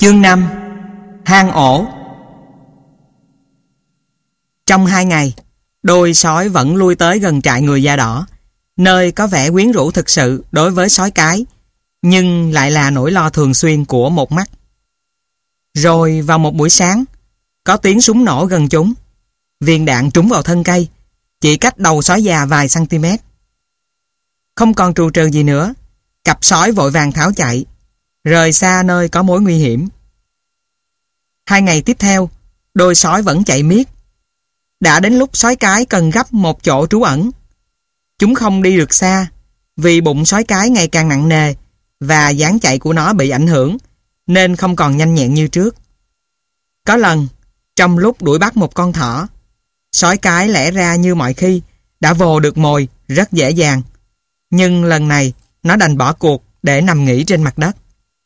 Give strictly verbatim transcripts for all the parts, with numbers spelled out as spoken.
Chương năm. Hang ổ. Trong hai ngày, đôi sói vẫn lui tới gần trại người da đỏ, nơi có vẻ quyến rũ thực sự đối với sói cái, nhưng lại là nỗi lo thường xuyên của một mắt. Rồi vào một buổi sáng, có tiếng súng nổ gần chúng. Viên đạn trúng vào thân cây, chỉ cách đầu sói già vài cm. Không còn trù trừ gì nữa, cặp sói vội vàng tháo chạy, rời xa nơi có mối nguy hiểm. Hai ngày tiếp theo, đôi sói vẫn chạy miết. Đã đến lúc sói cái cần gấp một chỗ trú ẩn. Chúng không đi được xa, vì bụng sói cái ngày càng nặng nề và dáng chạy của nó bị ảnh hưởng, nên không còn nhanh nhẹn như trước. Có lần, trong lúc đuổi bắt một con thỏ, sói cái lẽ ra như mọi khi đã vồ được mồi rất dễ dàng, nhưng lần này nó đành bỏ cuộc để nằm nghỉ trên mặt đất.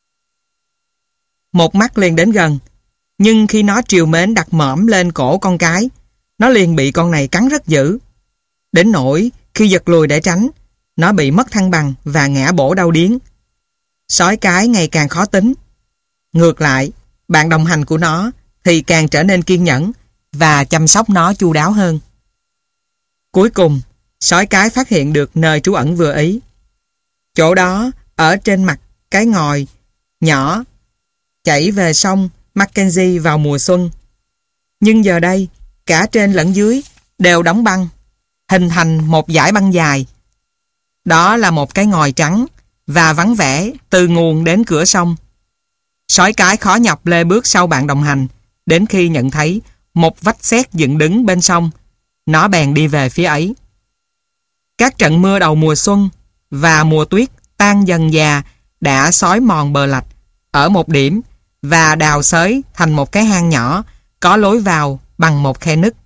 Một mắt liền đến gần, nhưng khi nó trìu mến đặt mõm lên cổ con cái, nó liền bị con này cắn rất dữ. Đến nỗi khi giật lùi để tránh, nó bị mất thăng bằng và ngã bổ đau điếng. Sói cái ngày càng khó tính. Ngược lại, bạn đồng hành của nó thì càng trở nên kiên nhẫn và chăm sóc nó chu đáo hơn. Cuối cùng, sói cái phát hiện được nơi trú ẩn vừa ý. Chỗ đó ở trên mặt cái ngòi nhỏ chảy về sông Mackenzie vào mùa xuân. Nhưng giờ đây, cả trên lẫn dưới đều đóng băng, hình thành một dải băng dài. Đó là một cái ngòi trắng và vắng vẻ từ nguồn đến cửa sông. Sói cái khó nhọc lê bước sau bạn đồng hành, đến khi nhận thấy một vách sét dựng đứng bên sông, nó bèn đi về phía ấy. Các trận mưa đầu mùa xuân và mùa tuyết tan dần dà đã xói mòn bờ lạch ở một điểm và đào xới thành một cái hang nhỏ có lối vào bằng một khe nứt.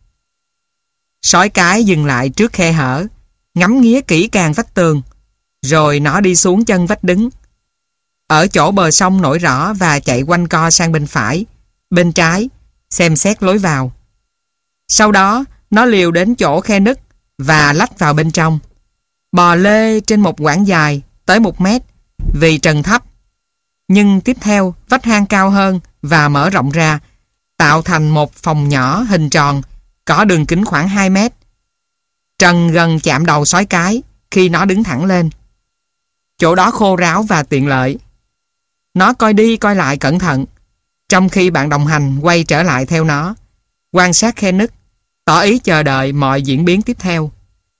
Sói cái dừng lại trước khe hở, ngắm nghía kỹ càng vách tường, rồi nó đi xuống chân vách đứng. Ở chỗ bờ sông nổi rõ và chạy quanh co sang bên phải, bên trái, xem xét lối vào. Sau đó, nó liều đến chỗ khe nứt và lách vào bên trong. Bò lê trên một quãng dài tới một mét vì trần thấp. Nhưng tiếp theo, vách hang cao hơn và mở rộng ra, tạo thành một phòng nhỏ hình tròn, có đường kính khoảng hai mét. Trần gần chạm đầu sói cái khi nó đứng thẳng lên. Chỗ đó khô ráo và tiện lợi. Nó coi đi coi lại cẩn thận, trong khi bạn đồng hành quay trở lại theo nó, quan sát khe nứt, tỏ ý chờ đợi mọi diễn biến tiếp theo.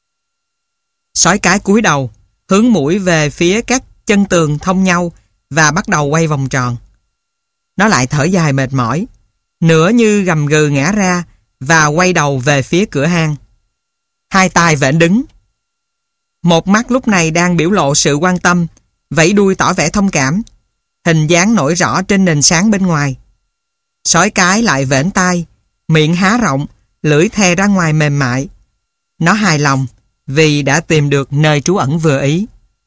Sói cái cúi đầu, hướng mũi về phía các chân tường thông nhau và bắt đầu quay vòng tròn. Nó lại thở dài mệt mỏi, nửa như gầm gừ ngã ra và quay đầu về phía cửa hang. Hai tay vểnh đứng. Một mắt lúc này đang biểu lộ sự quan tâm, vẫy đuôi tỏ vẻ thông cảm, hình dáng nổi rõ trên nền sáng bên ngoài. Sói cái lại vểnh tai, miệng há rộng, lưỡi thè ra ngoài mềm mại. Nó hài lòng vì đã tìm được nơi trú ẩn vừa ý.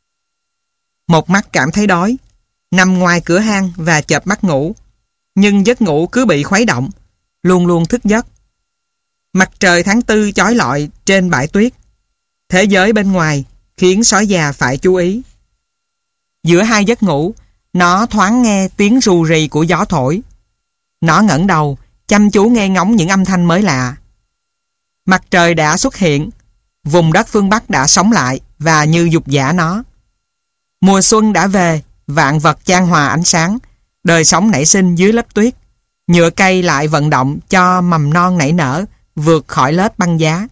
Một mắt cảm thấy đói, nằm ngoài cửa hang và chợp mắt ngủ, nhưng giấc ngủ cứ bị khuấy động, luôn luôn thức giấc. Mặt trời tháng tư chói lọi trên bãi tuyết. Thế giới bên ngoài khiến sói già phải chú ý. Giữa hai giấc ngủ, nó thoáng nghe tiếng rù rì của gió thổi. Nó ngẩng đầu, chăm chú nghe ngóng những âm thanh mới lạ. Mặt trời đã xuất hiện, vùng đất phương Bắc đã sống lại và như dục dã nó. Mùa xuân đã về, vạn vật chan hòa ánh sáng, đời sống nảy sinh dưới lớp tuyết. Nhựa cây lại vận động cho mầm non nảy nở vượt khỏi lớp băng giá.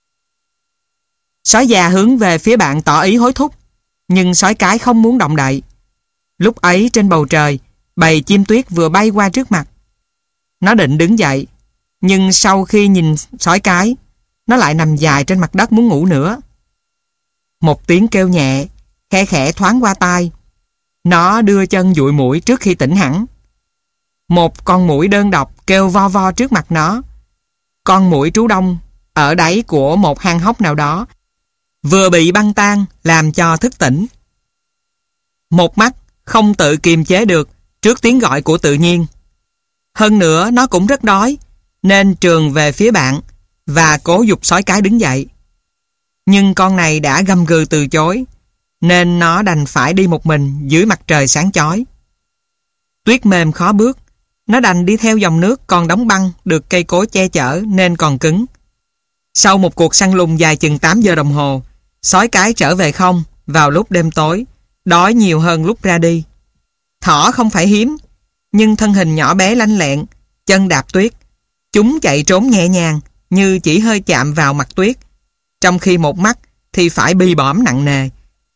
Sói già hướng về phía bạn tỏ ý hối thúc, nhưng sói cái không muốn động đậy. Lúc ấy trên bầu trời, bầy chim tuyết vừa bay qua trước mặt. Nó định đứng dậy, nhưng sau khi nhìn sói cái, nó lại nằm dài trên mặt đất muốn ngủ nữa. Một tiếng kêu nhẹ, khe khẽ thoáng qua tai. Nó đưa chân dụi mũi trước khi tỉnh hẳn. Một con muỗi đơn độc kêu vo vo trước mặt nó. Con muỗi trú đông ở đáy của một hang hốc nào đó, vừa bị băng tan làm cho thức tỉnh. Một mắt không tự kiềm chế được trước tiếng gọi của tự nhiên. Hơn nữa nó cũng rất đói, nên trườn về phía bạn và cố giục sói cái đứng dậy. Nhưng con này đã gầm gừ từ chối, nên nó đành phải đi một mình dưới mặt trời sáng chói. Tuyết mềm khó bước, nó đành đi theo dòng nước còn đóng băng được cây cối che chở nên còn cứng. Sau một cuộc săn lùng dài chừng tám giờ đồng hồ, sói cái trở về không vào lúc đêm tối, đói nhiều hơn lúc ra đi. Thỏ không phải hiếm, nhưng thân hình nhỏ bé lanh lẹn, chân đạp tuyết. Chúng chạy trốn nhẹ nhàng như chỉ hơi chạm vào mặt tuyết, trong khi một mắt thì phải bì bõm nặng nề.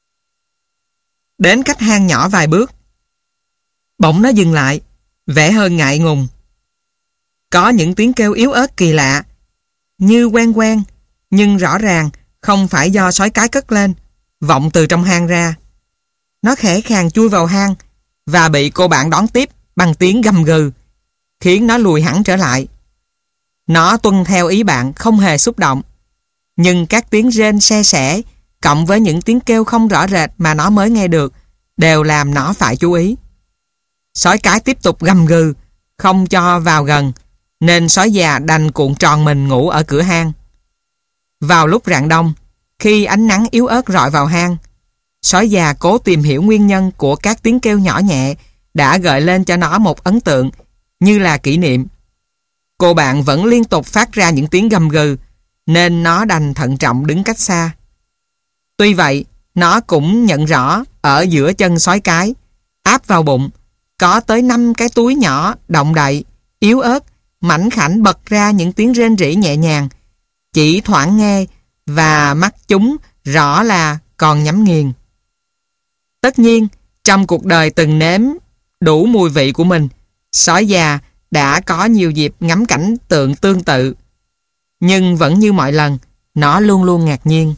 Đến cách hang nhỏ vài bước, bỗng nó dừng lại, vẻ hơi ngại ngùng. Có những tiếng kêu yếu ớt kỳ lạ, như quen quen, nhưng rõ ràng không phải do sói cái cất lên, vọng từ trong hang ra. Nó khẽ khàng chui vào hang và bị cô bạn đón tiếp bằng tiếng gầm gừ, khiến nó lùi hẳn trở lại. Nó tuân theo ý bạn, không hề xúc động, nhưng các tiếng rên se sẻ cộng với những tiếng kêu không rõ rệt mà nó mới nghe được đều làm nó phải chú ý. Sói cái tiếp tục gầm gừ, không cho vào gần, nên sói già đành cuộn tròn mình ngủ ở cửa hang. Vào lúc rạng đông, khi ánh nắng yếu ớt rọi vào hang, sói già cố tìm hiểu nguyên nhân của các tiếng kêu nhỏ nhẹ đã gợi lên cho nó một ấn tượng như là kỷ niệm. Cô bạn vẫn liên tục phát ra những tiếng gầm gừ, nên nó đành thận trọng đứng cách xa. Tuy vậy, nó cũng nhận rõ ở giữa chân sói cái, áp vào bụng, có tới năm cái túi nhỏ động đậy, yếu ớt, mảnh khảnh bật ra những tiếng rên rỉ nhẹ nhàng, chỉ thoảng nghe và mắt chúng rõ là còn nhắm nghiền. Tất nhiên, trong cuộc đời từng nếm đủ mùi vị của mình, sói già đã có nhiều dịp ngắm cảnh tượng tương tự. Nhưng vẫn như mọi lần, nó luôn luôn ngạc nhiên.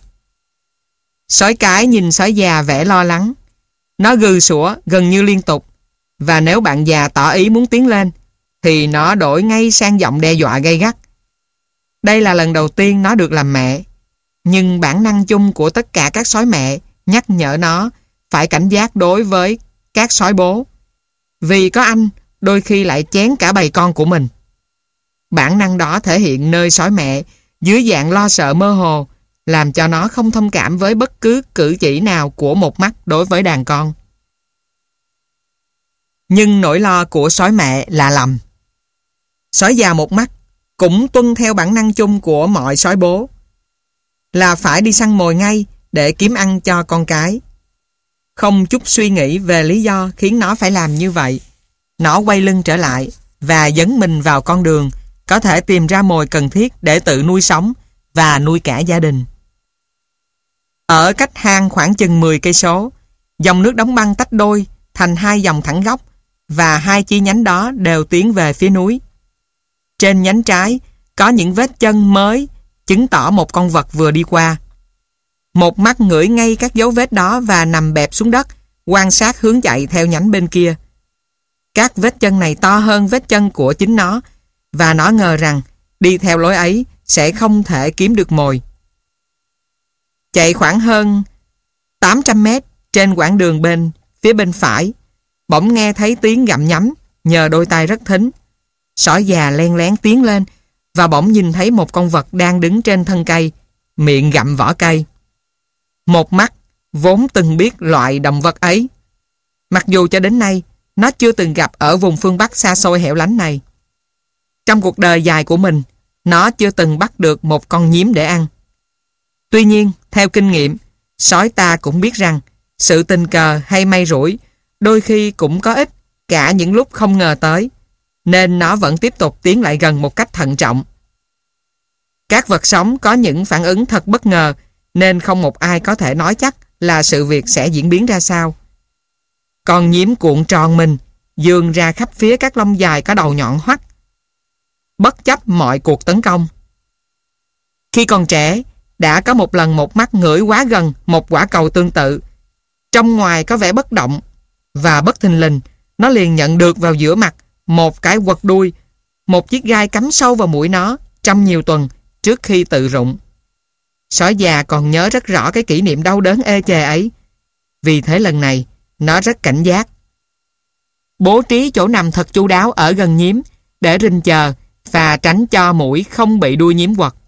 Sói cái nhìn sói già vẻ lo lắng. Nó gừ sủa gần như liên tục, và nếu bạn già tỏ ý muốn tiến lên, thì nó đổi ngay sang giọng đe dọa gay gắt. Đây là lần đầu tiên nó được làm mẹ, nhưng bản năng chung của tất cả các sói mẹ nhắc nhở nó phải cảnh giác đối với các sói bố, vì có anh đôi khi lại chén cả bầy con của mình. Bản năng đó thể hiện nơi sói mẹ dưới dạng lo sợ mơ hồ, làm cho nó không thông cảm với bất cứ cử chỉ nào của một mắt đối với đàn con. Nhưng nỗi lo của sói mẹ là lầm. Sói già một mắt cũng tuân theo bản năng chung của mọi sói bố, là phải đi săn mồi ngay để kiếm ăn cho con cái. Không chút suy nghĩ về lý do khiến nó phải làm như vậy, nó quay lưng trở lại và dấn mình vào con đường có thể tìm ra mồi cần thiết để tự nuôi sống và nuôi cả gia đình. Ở cách hang khoảng chừng mười cây số, dòng nước đóng băng tách đôi thành hai dòng thẳng góc, và hai chi nhánh đó đều tiến về phía núi. Trên nhánh trái có những vết chân mới chứng tỏ một con vật vừa đi qua. Một mắt ngửi ngay các dấu vết đó và nằm bẹp xuống đất, quan sát hướng chạy theo nhánh bên kia. Các vết chân này to hơn vết chân của chính nó, và nó ngờ rằng đi theo lối ấy sẽ không thể kiếm được mồi. Chạy khoảng hơn tám trăm mét trên quãng đường bên phía bên phải, bỗng nghe thấy tiếng gặm nhấm nhờ đôi tai rất thính. Sói già len lén tiến lên và bỗng nhìn thấy một con vật đang đứng trên thân cây, miệng gặm vỏ cây. Một mắt vốn từng biết loại động vật ấy, mặc dù cho đến nay nó chưa từng gặp ở vùng phương Bắc xa xôi hẻo lánh này. Trong cuộc đời dài của mình, nó chưa từng bắt được một con nhím để ăn. Tuy nhiên, theo kinh nghiệm, sói ta cũng biết rằng sự tình cờ hay may rủi đôi khi cũng có ích cả những lúc không ngờ tới, nên nó vẫn tiếp tục tiến lại gần một cách thận trọng. Các vật sống có những phản ứng thật bất ngờ, nên không một ai có thể nói chắc là sự việc sẽ diễn biến ra sao. Con nhím cuộn tròn mình, vươn ra khắp phía các lông dài có đầu nhọn hoắt, bất chấp mọi cuộc tấn công. Khi còn trẻ, đã có một lần một mắt ngửi quá gần một quả cầu tương tự. Trong ngoài có vẻ bất động, và bất thình lình, nó liền nhận được vào giữa mặt một cái quật đuôi, một chiếc gai cắm sâu vào mũi nó trong nhiều tuần trước khi tự rụng. Sói già còn nhớ rất rõ cái kỷ niệm đau đớn ê chề ấy. Vì thế lần này, nó rất cảnh giác. Bố trí chỗ nằm thật chu đáo ở gần nhím để rình chờ và tránh cho mũi không bị đuôi nhím quật.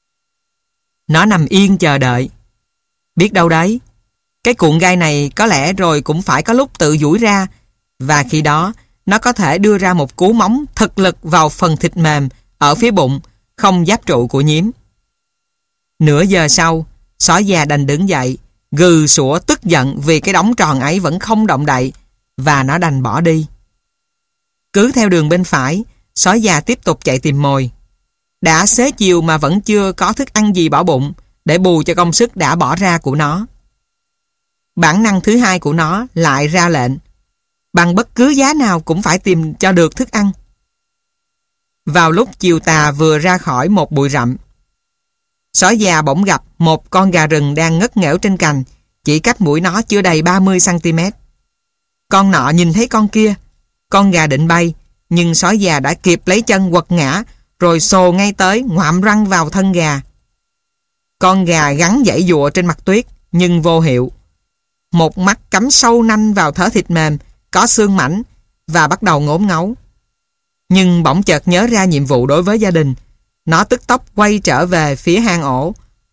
Nó nằm yên chờ đợi. Biết đâu đấy, cái cuộn gai này có lẽ rồi cũng phải có lúc tự duỗi ra, và khi đó nó có thể đưa ra một cú móng thực lực vào phần thịt mềm ở phía bụng, không giáp trụ của nhím. Nửa giờ sau, sói già đành đứng dậy, gừ sủa tức giận vì cái đống tròn ấy vẫn không động đậy, và nó đành bỏ đi. Cứ theo đường bên phải, sói già tiếp tục chạy tìm mồi. Đã xế chiều mà vẫn chưa có thức ăn gì bỏ bụng để bù cho công sức đã bỏ ra của nó. Bản năng thứ hai của nó lại ra lệnh, bằng bất cứ giá nào cũng phải tìm cho được thức ăn. Vào lúc chiều tà vừa ra khỏi một bụi rậm, sói già bỗng gặp một con gà rừng đang ngất nghẽo trên cành, chỉ cách mũi nó chưa đầy ba mươi xăng ti mét. Con nọ nhìn thấy con kia, con gà định bay, nhưng sói già đã kịp lấy chân quật ngã, rồi xồ ngay tới ngoạm răng vào thân gà. Con gà gắn giãy giụa trên mặt tuyết, nhưng vô hiệu. Một mắt cắm sâu nanh vào thớ thịt mềm, có xương mảnh, và bắt đầu ngốm ngấu. Nhưng bỗng chợt nhớ ra nhiệm vụ đối với gia đình. Nó tức tốc quay trở về phía hang ổ,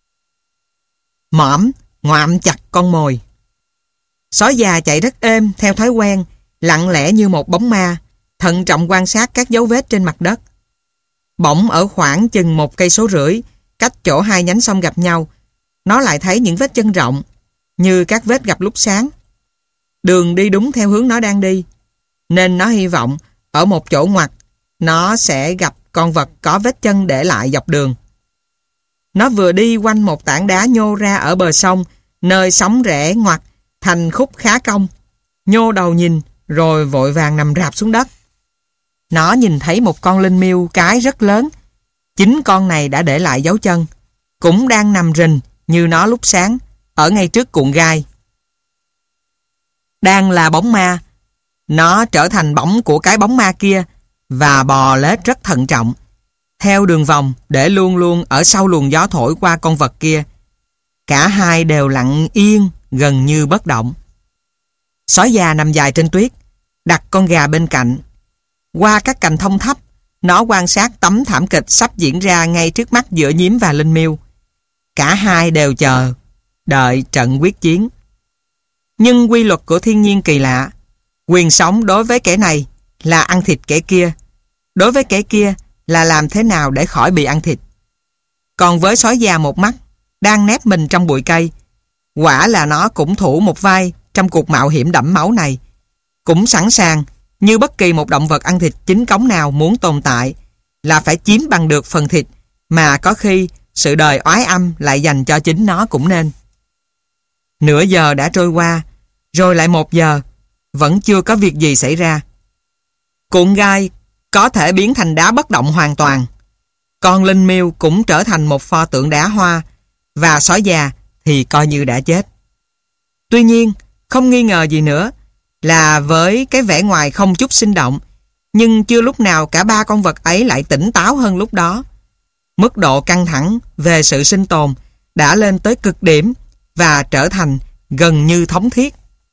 mõm ngoạm chặt con mồi. Sói già chạy rất êm theo thói quen, lặng lẽ như một bóng ma, thận trọng quan sát các dấu vết trên mặt đất. Bỗng ở khoảng chừng một cây số rưỡi, cách chỗ hai nhánh sông gặp nhau, nó lại thấy những vết chân rộng, như các vết gặp lúc sáng. Đường đi đúng theo hướng nó đang đi, nên nó hy vọng ở một chỗ ngoặt nó sẽ gặp con vật có vết chân để lại dọc đường. Nó vừa đi quanh một tảng đá nhô ra ở bờ sông, nơi sóng rẽ ngoặt thành khúc khá cong. Nhô đầu nhìn, rồi vội vàng nằm rạp xuống đất. Nó nhìn thấy một con linh miêu cái rất lớn. Chính con này đã để lại dấu chân, cũng đang nằm rình như nó lúc sáng, ở ngay trước cuộn gai. Đang là bóng ma, nó trở thành bóng của cái bóng ma kia, và bò lết rất thận trọng, theo đường vòng để luôn luôn ở sau luồng gió thổi qua con vật kia. Cả hai đều lặng yên, gần như bất động. Sói già nằm dài trên tuyết, đặt con gà bên cạnh. Qua các cành thông thấp, nó quan sát tấm thảm kịch sắp diễn ra ngay trước mắt giữa nhím và linh miêu. Cả hai đều chờ đợi trận quyết chiến. Nhưng quy luật của thiên nhiên kỳ lạ. Quyền sống đối với kẻ này là ăn thịt kẻ kia, đối với kẻ kia là làm thế nào để khỏi bị ăn thịt. Còn với sói già một mắt đang nép mình trong bụi cây, quả là nó cũng thủ một vai trong cuộc mạo hiểm đẫm máu này, cũng sẵn sàng như bất kỳ một động vật ăn thịt chính cống nào muốn tồn tại là phải chiếm bằng được phần thịt mà có khi sự đời oái âm lại dành cho chính nó cũng nên. Nửa giờ đã trôi qua, rồi lại một giờ, vẫn chưa có việc gì xảy ra. Cuộn gai có thể biến thành đá bất động hoàn toàn. Con linh miêu cũng trở thành một pho tượng đá hoa, và sói già thì coi như đã chết. Tuy nhiên, không nghi ngờ gì nữa là với cái vẻ ngoài không chút sinh động, nhưng chưa lúc nào cả ba con vật ấy lại tỉnh táo hơn lúc đó. Mức độ căng thẳng về sự sinh tồn đã lên tới cực điểm và trở thành gần như thống thiết.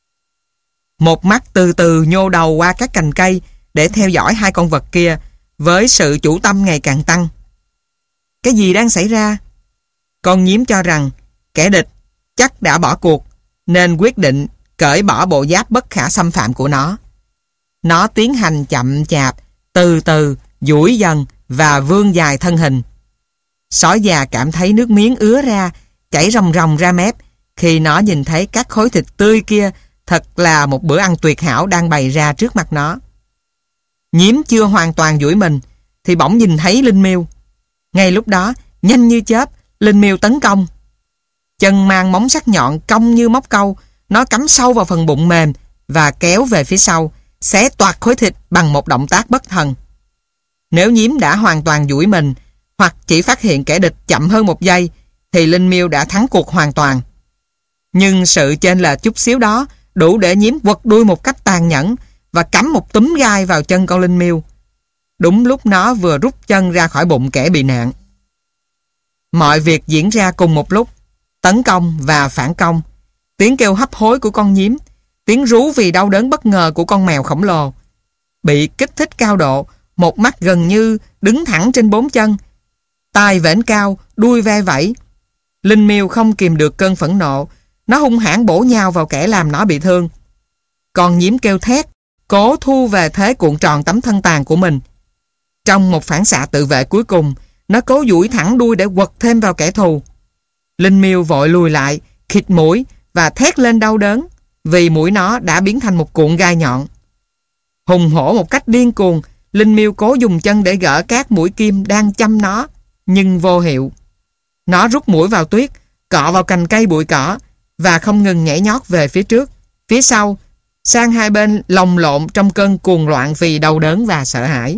Một mắt từ từ nhô đầu qua các cành cây để theo dõi hai con vật kia với sự chủ tâm ngày càng tăng. Cái gì đang xảy ra? Con nhím cho rằng kẻ địch chắc đã bỏ cuộc, nên quyết định cởi bỏ bộ giáp bất khả xâm phạm của nó. Nó tiến hành chậm chạp, từ từ, duỗi dần và vươn dài thân hình. Sói già cảm thấy nước miếng ứa ra, chảy ròng ròng ra mép khi nó nhìn thấy các khối thịt tươi kia. Thật là một bữa ăn tuyệt hảo đang bày ra trước mặt nó. Nhím chưa hoàn toàn duỗi mình thì bỗng nhìn thấy linh miêu. Ngay lúc đó, nhanh như chớp, linh miêu tấn công. Chân mang móng sắc nhọn cong như móc câu, nó cắm sâu vào phần bụng mềm và kéo về phía sau, xé toạc khối thịt bằng một động tác bất thần. Nếu nhím đã hoàn toàn duỗi mình hoặc chỉ phát hiện kẻ địch chậm hơn một giây thì linh miêu đã thắng cuộc hoàn toàn. Nhưng sự chênh lệch chút xíu đó đủ để nhím quật đuôi một cách tàn nhẫn và cắm một túm gai vào chân con linh miêu, đúng lúc nó vừa rút chân ra khỏi bụng kẻ bị nạn. Mọi việc diễn ra cùng một lúc, tấn công và phản công, tiếng kêu hấp hối của con nhím, tiếng rú vì đau đớn bất ngờ của con mèo khổng lồ. Bị kích thích cao độ, một mắt gần như đứng thẳng trên bốn chân, tai vểnh cao, đuôi ve vẫy. Linh miêu không kìm được cơn phẫn nộ, nó hung hãn bổ nhào vào kẻ làm nó bị thương. Con nhím kêu thét, cố thu về thế cuộn tròn tấm thân tàn của mình. Trong một phản xạ tự vệ cuối cùng, nó cố duỗi thẳng đuôi để quật thêm vào kẻ thù. Linh miêu vội lùi lại, khịt mũi và thét lên đau đớn vì mũi nó đã biến thành một cuộn gai nhọn. Hùng hổ một cách điên cuồng, Linh miêu cố dùng chân để gỡ các mũi kim đang chăm nó, nhưng vô hiệu. Nó rút mũi vào tuyết, cọ vào cành cây bụi cỏ và không ngừng nhảy nhót về phía trước, phía sau, sang hai bên lồng lộn trong cơn cuồng loạn vì đau đớn và sợ hãi.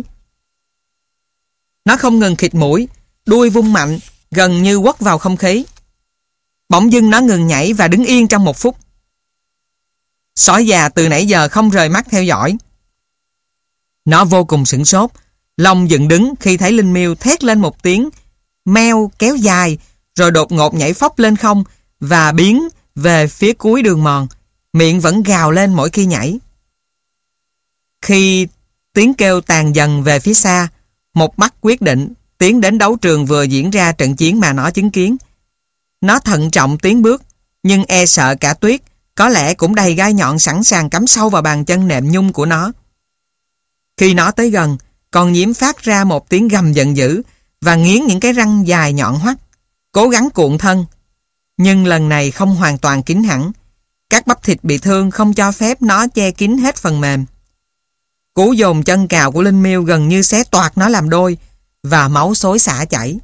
Nó không ngừng khịt mũi, đuôi vung mạnh, gần như quất vào không khí. Bỗng dưng nó ngừng nhảy và đứng yên trong một phút. Sói già từ nãy giờ không rời mắt theo dõi. Nó vô cùng sửng sốt, lông dựng đứng khi thấy Linh miêu thét lên một tiếng meo kéo dài, rồi đột ngột nhảy phóc lên không và biến về phía cuối đường mòn, miệng vẫn gào lên mỗi khi nhảy. Khi tiếng kêu tàn dần về phía xa, một mắt quyết định tiến đến đấu trường vừa diễn ra trận chiến mà nó chứng kiến. Nó thận trọng tiến bước, nhưng e sợ cả tuyết có lẽ cũng đầy gai nhọn sẵn sàng cắm sâu vào bàn chân nệm nhung của nó. Khi nó tới gần, con nhím phát ra một tiếng gầm giận dữ và nghiến những cái răng dài nhọn hoắt, cố gắng cuộn thân. Nhưng lần này không hoàn toàn kín hẳn. Các bắp thịt bị thương không cho phép nó che kín hết phần mềm. Cú dồn chân cào của Linh miêu gần như xé toạc nó làm đôi và máu xối xả chảy.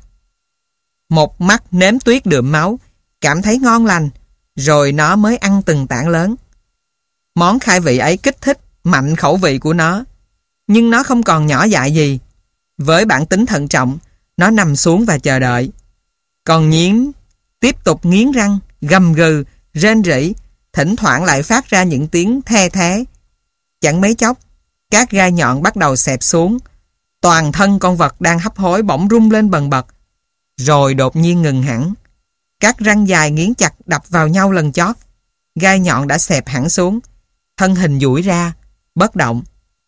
Một mắt nếm tuyết đượm máu, cảm thấy ngon lành, rồi nó mới ăn từng tảng lớn. Món khai vị ấy kích thích mạnh khẩu vị của nó, nhưng nó không còn nhỏ dại gì. Với bản tính thận trọng, nó nằm xuống và chờ đợi. Còn nhím tiếp tục nghiến răng, gầm gừ, rên rỉ, thỉnh thoảng lại phát ra những tiếng the thé. Chẳng mấy chốc, các gai nhọn bắt đầu xẹp xuống. Toàn thân con vật đang hấp hối bỗng rung lên bần bật, rồi đột nhiên ngừng hẳn. Các răng dài nghiến chặt đập vào nhau lần chót. Gai nhọn đã xẹp hẳn xuống. Thân hình duỗi ra, bất động.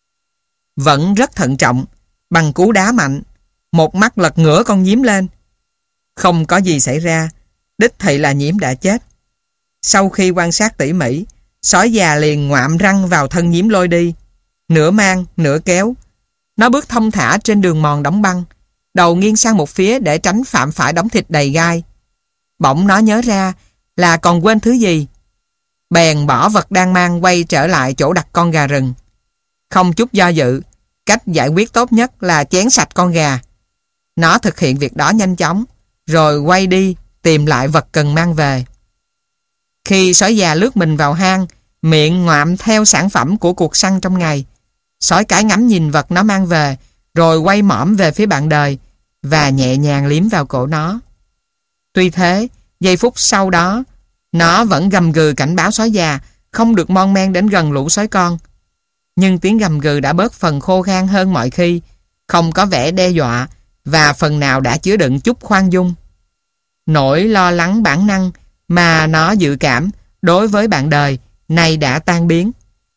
Vẫn rất thận trọng, bằng cú đá mạnh, một mắt lật ngửa con nhím lên. Không có gì xảy ra, đích thị là nhím đã chết. Sau khi quan sát tỉ mỉ, sói già liền ngoạm răng vào thân nhím lôi đi, nửa mang, nửa kéo. Nó bước thông thả trên đường mòn đóng băng, đầu nghiêng sang một phía để tránh phạm phải đống thịt đầy gai. Bỗng nó nhớ ra là còn quên thứ gì. Bèn bỏ vật đang mang quay trở lại chỗ đặt con gà rừng. Không chút do dự, cách giải quyết tốt nhất là chén sạch con gà. Nó thực hiện việc đó nhanh chóng, rồi quay đi tìm lại vật cần mang về. Khi sói già lướt mình vào hang, miệng ngoạm theo sản phẩm của cuộc săn trong ngày, sói cái ngắm nhìn vật nó mang về, rồi quay mõm về phía bạn đời và nhẹ nhàng liếm vào cổ nó. Tuy thế, giây phút sau đó, nó vẫn gầm gừ cảnh báo sói già không được mon men đến gần lũ sói con. Nhưng tiếng gầm gừ đã bớt phần khô khan hơn mọi khi, không có vẻ đe dọa và phần nào đã chứa đựng chút khoan dung. Nỗi lo lắng bản năng mà nó dự cảm đối với bạn đời nay đã tan biến.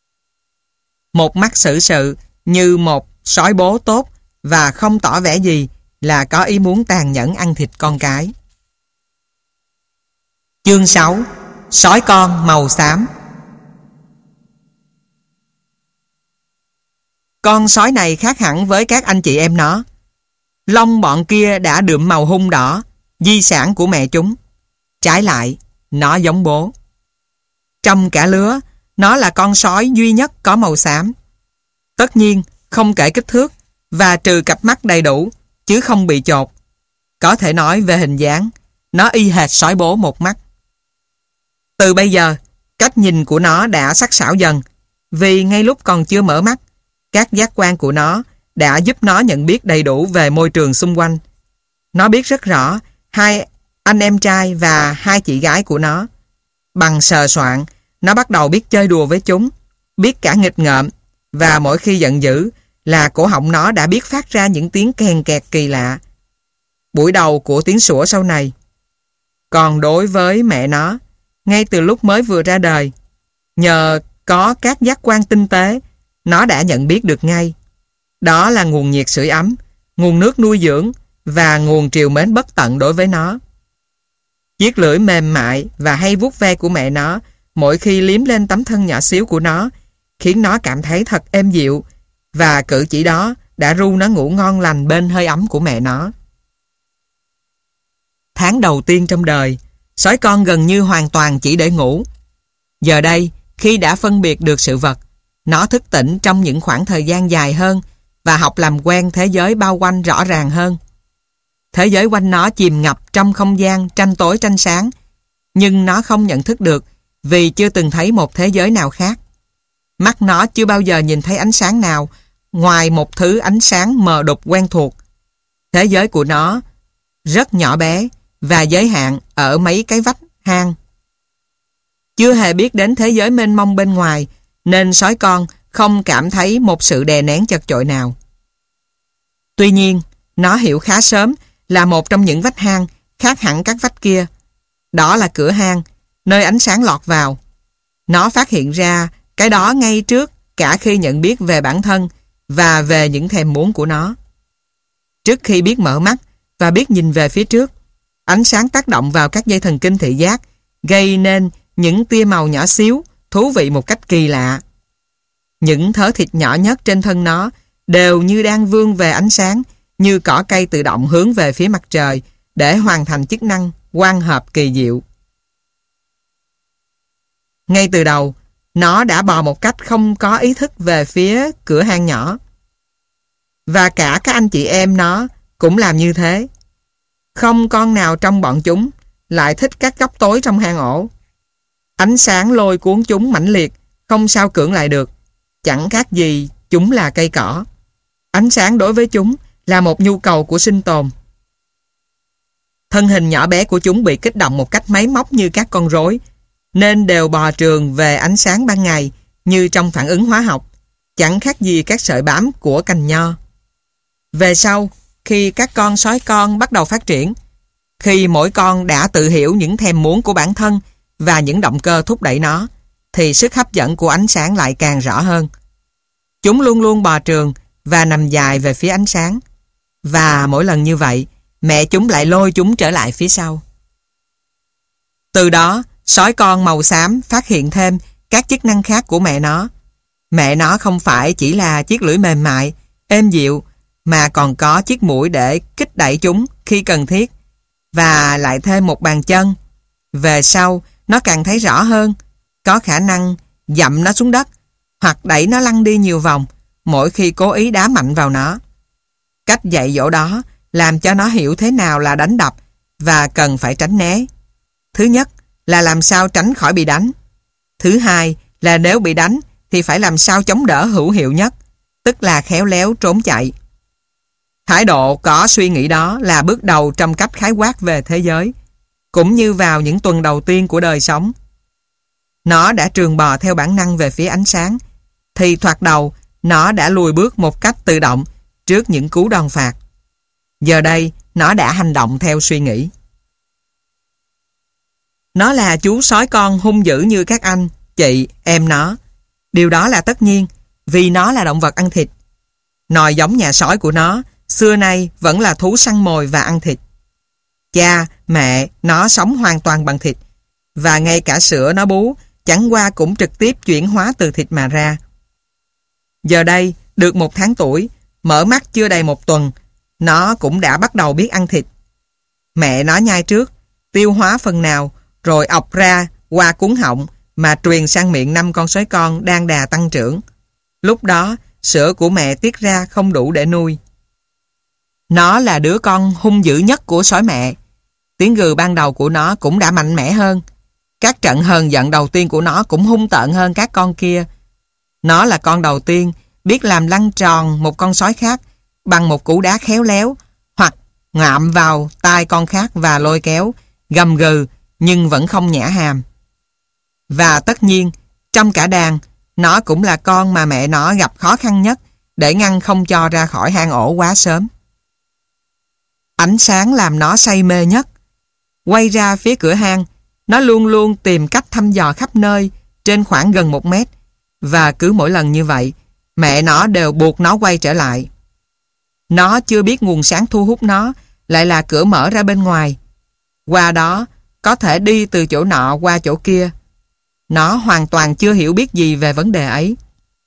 Một mắt xử sự như một sói bố tốt và không tỏ vẻ gì là có ý muốn tàn nhẫn ăn thịt con cái. Chương sáu. Sói con màu xám. Con sói này khác hẳn với các anh chị em nó. Lông bọn kia đã đượm màu hung đỏ, di sản của mẹ chúng. Trái lại, nó giống bố. Trong cả lứa, nó là con sói duy nhất có màu xám. Tất nhiên, không kể kích thước và trừ cặp mắt đầy đủ, chứ không bị chột. Có thể nói về hình dáng, nó y hệt sói bố một mắt. Từ bây giờ, cách nhìn của nó đã sắc sảo dần, vì ngay lúc còn chưa mở mắt, các giác quan của nó đã giúp nó nhận biết đầy đủ về môi trường xung quanh. Nó biết rất rõ hai anh em trai và hai chị gái của nó. Bằng sờ soạn, nó bắt đầu biết chơi đùa với chúng, biết cả nghịch ngợm, và mỗi khi giận dữ là cổ họng nó đã biết phát ra những tiếng kèn kẹt kỳ lạ. Buổi đầu của tiếng sủa sau này. Còn đối với mẹ nó, ngay từ lúc mới vừa ra đời, nhờ có các giác quan tinh tế, nó đã nhận biết được ngay. Đó là nguồn nhiệt sưởi ấm, nguồn nước nuôi dưỡng và nguồn trìu mến bất tận đối với nó. Chiếc lưỡi mềm mại và hay vuốt ve của mẹ nó mỗi khi liếm lên tấm thân nhỏ xíu của nó khiến nó cảm thấy thật êm dịu, và cử chỉ đó đã ru nó ngủ ngon lành bên hơi ấm của mẹ nó. Tháng đầu tiên trong đời, sói con gần như hoàn toàn chỉ để ngủ. Giờ đây, khi đã phân biệt được sự vật, nó thức tỉnh trong những khoảng thời gian dài hơn và học làm quen thế giới bao quanh rõ ràng hơn. Thế giới quanh nó chìm ngập trong không gian tranh tối tranh sáng, nhưng nó không nhận thức được vì chưa từng thấy một thế giới nào khác. Mắt nó chưa bao giờ nhìn thấy ánh sáng nào ngoài một thứ ánh sáng mờ đục quen thuộc. Thế giới của nó rất nhỏ bé và giới hạn ở mấy cái vách hang. Chưa hề biết đến thế giới mênh mông bên ngoài, nên sói con không cảm thấy một sự đè nén chật chội nào. Tuy nhiên, nó hiểu khá sớm là một trong những vách hang khác hẳn các vách kia. Đó là cửa hang, nơi ánh sáng lọt vào. Nó phát hiện ra cái đó ngay trước cả khi nhận biết về bản thân và về những thèm muốn của nó. Trước khi biết mở mắt và biết nhìn về phía trước, ánh sáng tác động vào các dây thần kinh thị giác, gây nên những tia màu nhỏ xíu, thú vị một cách kỳ lạ. Những thớ thịt nhỏ nhất trên thân nó đều như đang vươn về ánh sáng, như cỏ cây tự động hướng về phía mặt trời để hoàn thành chức năng quang hợp kỳ diệu. Ngay từ đầu, nó đã bò một cách không có ý thức về phía cửa hang nhỏ. Và cả các anh chị em nó cũng làm như thế. Không con nào trong bọn chúng lại thích các góc tối trong hang ổ. Ánh sáng lôi cuốn chúng mãnh liệt, không sao cưỡng lại được. Chẳng khác gì chúng là cây cỏ. Ánh sáng đối với chúng là một nhu cầu của sinh tồn. Thân hình nhỏ bé của chúng bị kích động một cách máy móc như các con rối, nên đều bò trường về ánh sáng ban ngày như trong phản ứng hóa học, chẳng khác gì các sợi bám của cành nho. Về sau, khi các con sói con bắt đầu phát triển, khi mỗi con đã tự hiểu những thèm muốn của bản thân và những động cơ thúc đẩy nó, thì sức hấp dẫn của ánh sáng lại càng rõ hơn. Chúng luôn luôn bò trường và nằm dài về phía ánh sáng. Và mỗi lần như vậy, mẹ chúng lại lôi chúng trở lại phía sau. Từ đó, sói con màu xám phát hiện thêm các chức năng khác của mẹ nó. Mẹ nó không phải chỉ là chiếc lưỡi mềm mại, êm dịu, mà còn có chiếc mũi để kích đẩy chúng khi cần thiết, và lại thêm một bàn chân. Về sau, nó càng thấy rõ hơn, có khả năng dậm nó xuống đất hoặc đẩy nó lăn đi nhiều vòng mỗi khi cố ý đá mạnh vào nó. Cách dạy dỗ đó làm cho nó hiểu thế nào là đánh đập và cần phải tránh né. Thứ nhất là làm sao tránh khỏi bị đánh. Thứ hai là nếu bị đánh thì phải làm sao chống đỡ hữu hiệu nhất, tức là khéo léo trốn chạy. Thái độ có suy nghĩ đó là bước đầu trong cách khái quát về thế giới, cũng như vào những tuần đầu tiên của đời sống. Nó đã trường bò theo bản năng về phía ánh sáng, thì thoạt đầu nó đã lùi bước một cách tự động trước những cú đòn phạt. Giờ đây, nó đã hành động theo suy nghĩ. Nó là chú sói con hung dữ như các anh, chị, em nó. Điều đó là tất nhiên, vì nó là động vật ăn thịt. Nòi giống nhà sói của nó, xưa nay vẫn là thú săn mồi và ăn thịt. Cha, mẹ, nó sống hoàn toàn bằng thịt, và ngay cả sữa nó bú, chẳng qua cũng trực tiếp chuyển hóa từ thịt mà ra. Giờ đây, được một tháng tuổi, mở mắt chưa đầy một tuần, nó cũng đã bắt đầu biết ăn thịt. Mẹ nó nhai trước, tiêu hóa phần nào, rồi ọc ra qua cuống họng mà truyền sang miệng năm con sói con đang đà tăng trưởng. Lúc đó, sữa của mẹ tiết ra không đủ để nuôi. Nó là đứa con hung dữ nhất của sói mẹ. Tiếng gừ ban đầu của nó cũng đã mạnh mẽ hơn. Các trận hờn giận đầu tiên của nó cũng hung tợn hơn các con kia. Nó là con đầu tiên biết làm lăn tròn một con sói khác bằng một cú đá khéo léo, hoặc ngạm vào tai con khác và lôi kéo, gầm gừ nhưng vẫn không nhả hàm. Và tất nhiên, trong cả đàn, nó cũng là con mà mẹ nó gặp khó khăn nhất để ngăn không cho ra khỏi hang ổ quá sớm. Ánh sáng làm nó say mê nhất. Quay ra phía cửa hang, nó luôn luôn tìm cách thăm dò khắp nơi trên khoảng gần một mét, và cứ mỗi lần như vậy, mẹ nó đều buộc nó quay trở lại. Nó chưa biết nguồn sáng thu hút nó lại là cửa mở ra bên ngoài. Qua đó, có thể đi từ chỗ nọ qua chỗ kia. Nó hoàn toàn chưa hiểu biết gì về vấn đề ấy.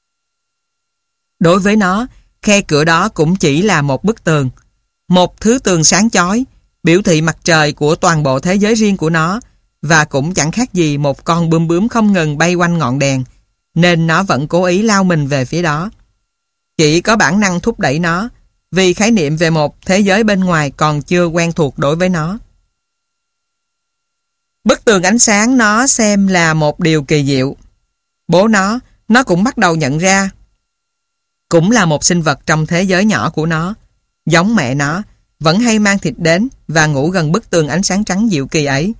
Đối với nó, khe cửa đó cũng chỉ là một bức tường, một thứ tường sáng chói, biểu thị mặt trời của toàn bộ thế giới riêng của nó, và cũng chẳng khác gì một con bướm bướm không ngừng bay quanh ngọn đèn, nên nó vẫn cố ý lao mình về phía đó. Chỉ có bản năng thúc đẩy nó, vì khái niệm về một thế giới bên ngoài còn chưa quen thuộc đối với nó. Bức tường ánh sáng nó xem là một điều kỳ diệu. Bố nó, nó cũng bắt đầu nhận ra. Cũng là một sinh vật trong thế giới nhỏ của nó, giống mẹ nó, vẫn hay mang thịt đến và ngủ gần bức tường ánh sáng trắng dịu kỳ ấy.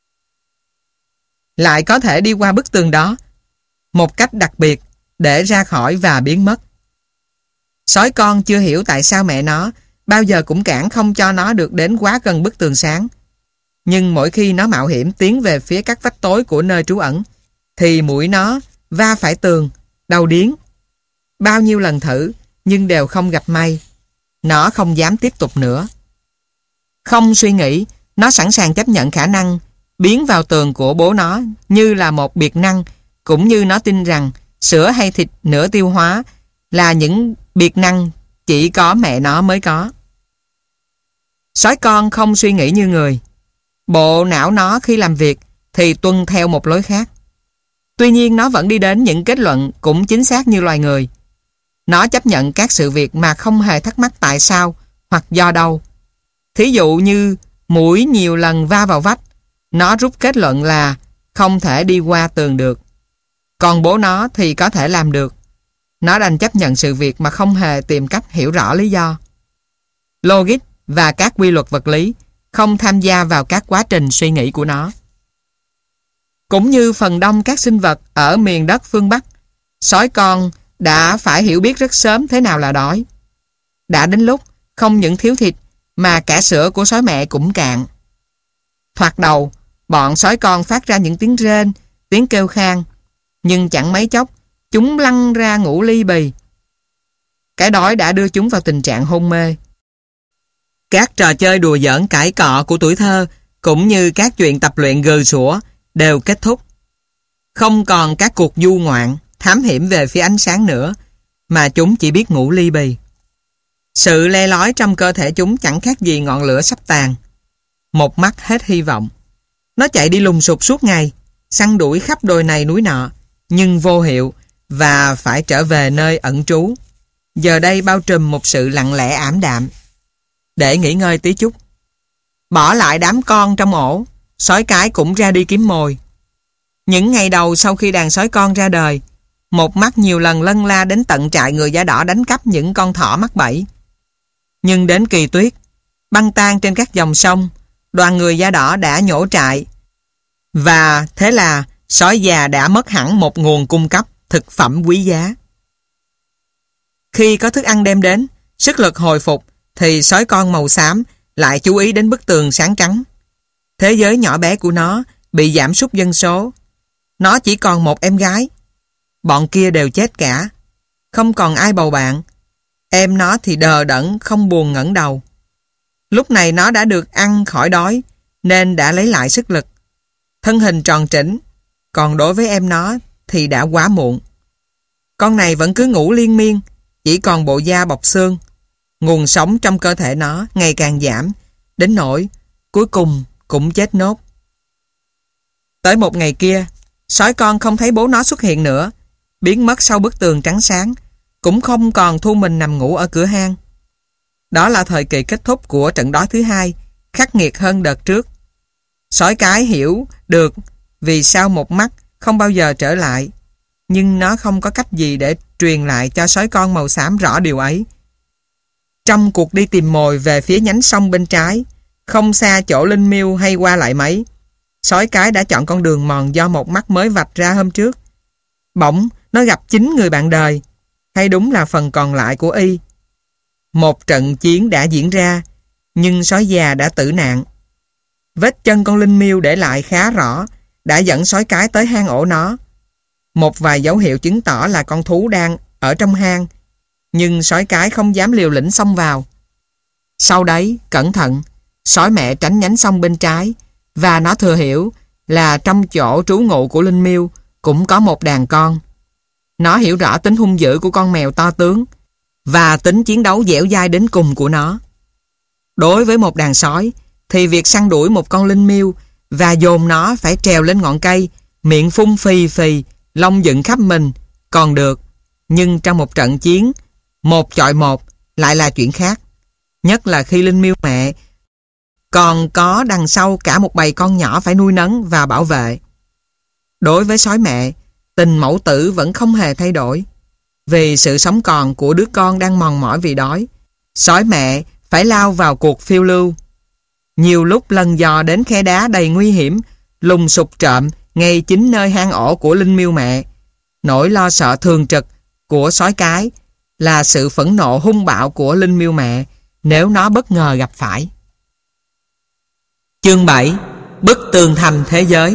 Lại có thể đi qua bức tường đó một cách đặc biệt để ra khỏi và biến mất. Sói con chưa hiểu tại sao mẹ nó bao giờ cũng cản không cho nó được đến quá gần bức tường sáng. Nhưng mỗi khi nó mạo hiểm tiến về phía các vách tối của nơi trú ẩn, thì mũi nó va phải tường, đau điếng. Bao nhiêu lần thử, nhưng đều không gặp may. Nó không dám tiếp tục nữa. Không suy nghĩ, nó sẵn sàng chấp nhận khả năng biến vào tường của bố nó như là một biệt năng, cũng như nó tin rằng sữa hay thịt nửa tiêu hóa là những biệt năng chỉ có mẹ nó mới có. Sói con không suy nghĩ như người. Bộ não nó khi làm việc thì tuân theo một lối khác. Tuy nhiên nó vẫn đi đến những kết luận cũng chính xác như loài người. Nó chấp nhận các sự việc mà không hề thắc mắc tại sao hoặc do đâu. Thí dụ như mũi nhiều lần va vào vách, nó rút kết luận là không thể đi qua tường được. Còn bố nó thì có thể làm được. Nó đành chấp nhận sự việc mà không hề tìm cách hiểu rõ lý do. Logic và các quy luật vật lý không tham gia vào các quá trình suy nghĩ của nó. Cũng như phần đông các sinh vật ở miền đất phương Bắc, sói con đã phải hiểu biết rất sớm thế nào là đói. Đã đến lúc không những thiếu thịt mà cả sữa của sói mẹ cũng cạn. Thoạt đầu, bọn sói con phát ra những tiếng rên, tiếng kêu khan, nhưng chẳng mấy chốc chúng lăn ra ngủ li bì. Cái đói đã đưa chúng vào tình trạng hôn mê. Các trò chơi đùa giỡn cãi cọ của tuổi thơ cũng như các chuyện tập luyện gừ sủa đều kết thúc. Không còn các cuộc du ngoạn, thám hiểm về phía ánh sáng nữa, mà chúng chỉ biết ngủ li bì. Sự le lói trong cơ thể chúng chẳng khác gì ngọn lửa sắp tàn. Một mắt hết hy vọng. Nó chạy đi lùng sục suốt ngày, săn đuổi khắp đồi này núi nọ, nhưng vô hiệu và phải trở về nơi ẩn trú. Giờ đây bao trùm một sự lặng lẽ ảm đạm. Để nghỉ ngơi tí chút. Bỏ lại đám con trong ổ, sói cái cũng ra đi kiếm mồi. Những ngày đầu sau khi đàn sói con ra đời, một mắt nhiều lần lân la đến tận trại người da đỏ đánh cắp những con thỏ mắc bẫy. Nhưng đến kỳ tuyết, băng tan trên các dòng sông, đoàn người da đỏ đã nhổ trại. Và thế là sói già đã mất hẳn một nguồn cung cấp thực phẩm quý giá. Khi có thức ăn đem đến, sức lực hồi phục, thì sói con màu xám lại chú ý đến bức tường sáng trắng. Thế giới nhỏ bé của nó bị giảm sút dân số. Nó chỉ còn một em gái. Bọn kia đều chết cả. Không còn ai bầu bạn. Em nó thì đờ đẫn không buồn ngẩng đầu. Lúc này nó đã được ăn khỏi đói, nên đã lấy lại sức lực. Thân hình tròn trĩnh. Còn đối với em nó thì đã quá muộn. Con này vẫn cứ ngủ liên miên, chỉ còn bộ da bọc xương. Nguồn sống trong cơ thể nó ngày càng giảm, đến nỗi cuối cùng cũng chết nốt. Tới một ngày kia, sói con không thấy bố nó xuất hiện nữa, biến mất sau bức tường trắng sáng, cũng không còn thu mình nằm ngủ ở cửa hang. Đó là thời kỳ kết thúc của trận đói thứ hai, khắc nghiệt hơn đợt trước. Sói cái hiểu được vì sao một mắt không bao giờ trở lại, nhưng nó không có cách gì để truyền lại cho sói con màu xám rõ điều ấy. Trong cuộc đi tìm mồi về phía nhánh sông bên trái, không xa chỗ Linh Miêu hay qua lại mấy, sói cái đã chọn con đường mòn do một mắt mới vạch ra hôm trước. Bỗng nó gặp chính người bạn đời, hay đúng là phần còn lại của y. Một trận chiến đã diễn ra, nhưng sói già đã tử nạn. Vết chân con Linh Miêu để lại khá rõ, đã dẫn sói cái tới hang ổ nó. Một vài dấu hiệu chứng tỏ là con thú đang ở trong hang, nhưng sói cái không dám liều lĩnh xông vào. Sau đấy, cẩn thận, sói mẹ tránh nhánh sông bên trái, và nó thừa hiểu là trong chỗ trú ngụ của Linh Miêu cũng có một đàn con. Nó hiểu rõ tính hung dữ của con mèo to tướng và tính chiến đấu dẻo dai đến cùng của nó. Đối với một đàn sói thì việc săn đuổi một con linh miêu và dồn nó phải trèo lên ngọn cây, miệng phun phì phì, lông dựng khắp mình còn được, nhưng trong một trận chiến một chọi một lại là chuyện khác, nhất là khi linh miêu mẹ còn có đằng sau cả một bầy con nhỏ phải nuôi nấng và bảo vệ. Đối với sói mẹ, tình mẫu tử vẫn không hề thay đổi. Vì sự sống còn của đứa con đang mòn mỏi vì đói, sói mẹ phải lao vào cuộc phiêu lưu. Nhiều lúc lần dò đến khe đá đầy nguy hiểm, lùng sục trộm ngay chính nơi hang ổ của linh miêu mẹ. Nỗi lo sợ thường trực của sói cái là sự phẫn nộ hung bạo của linh miêu mẹ nếu nó bất ngờ gặp phải. Chương bảy. Bức tường thành thế giới.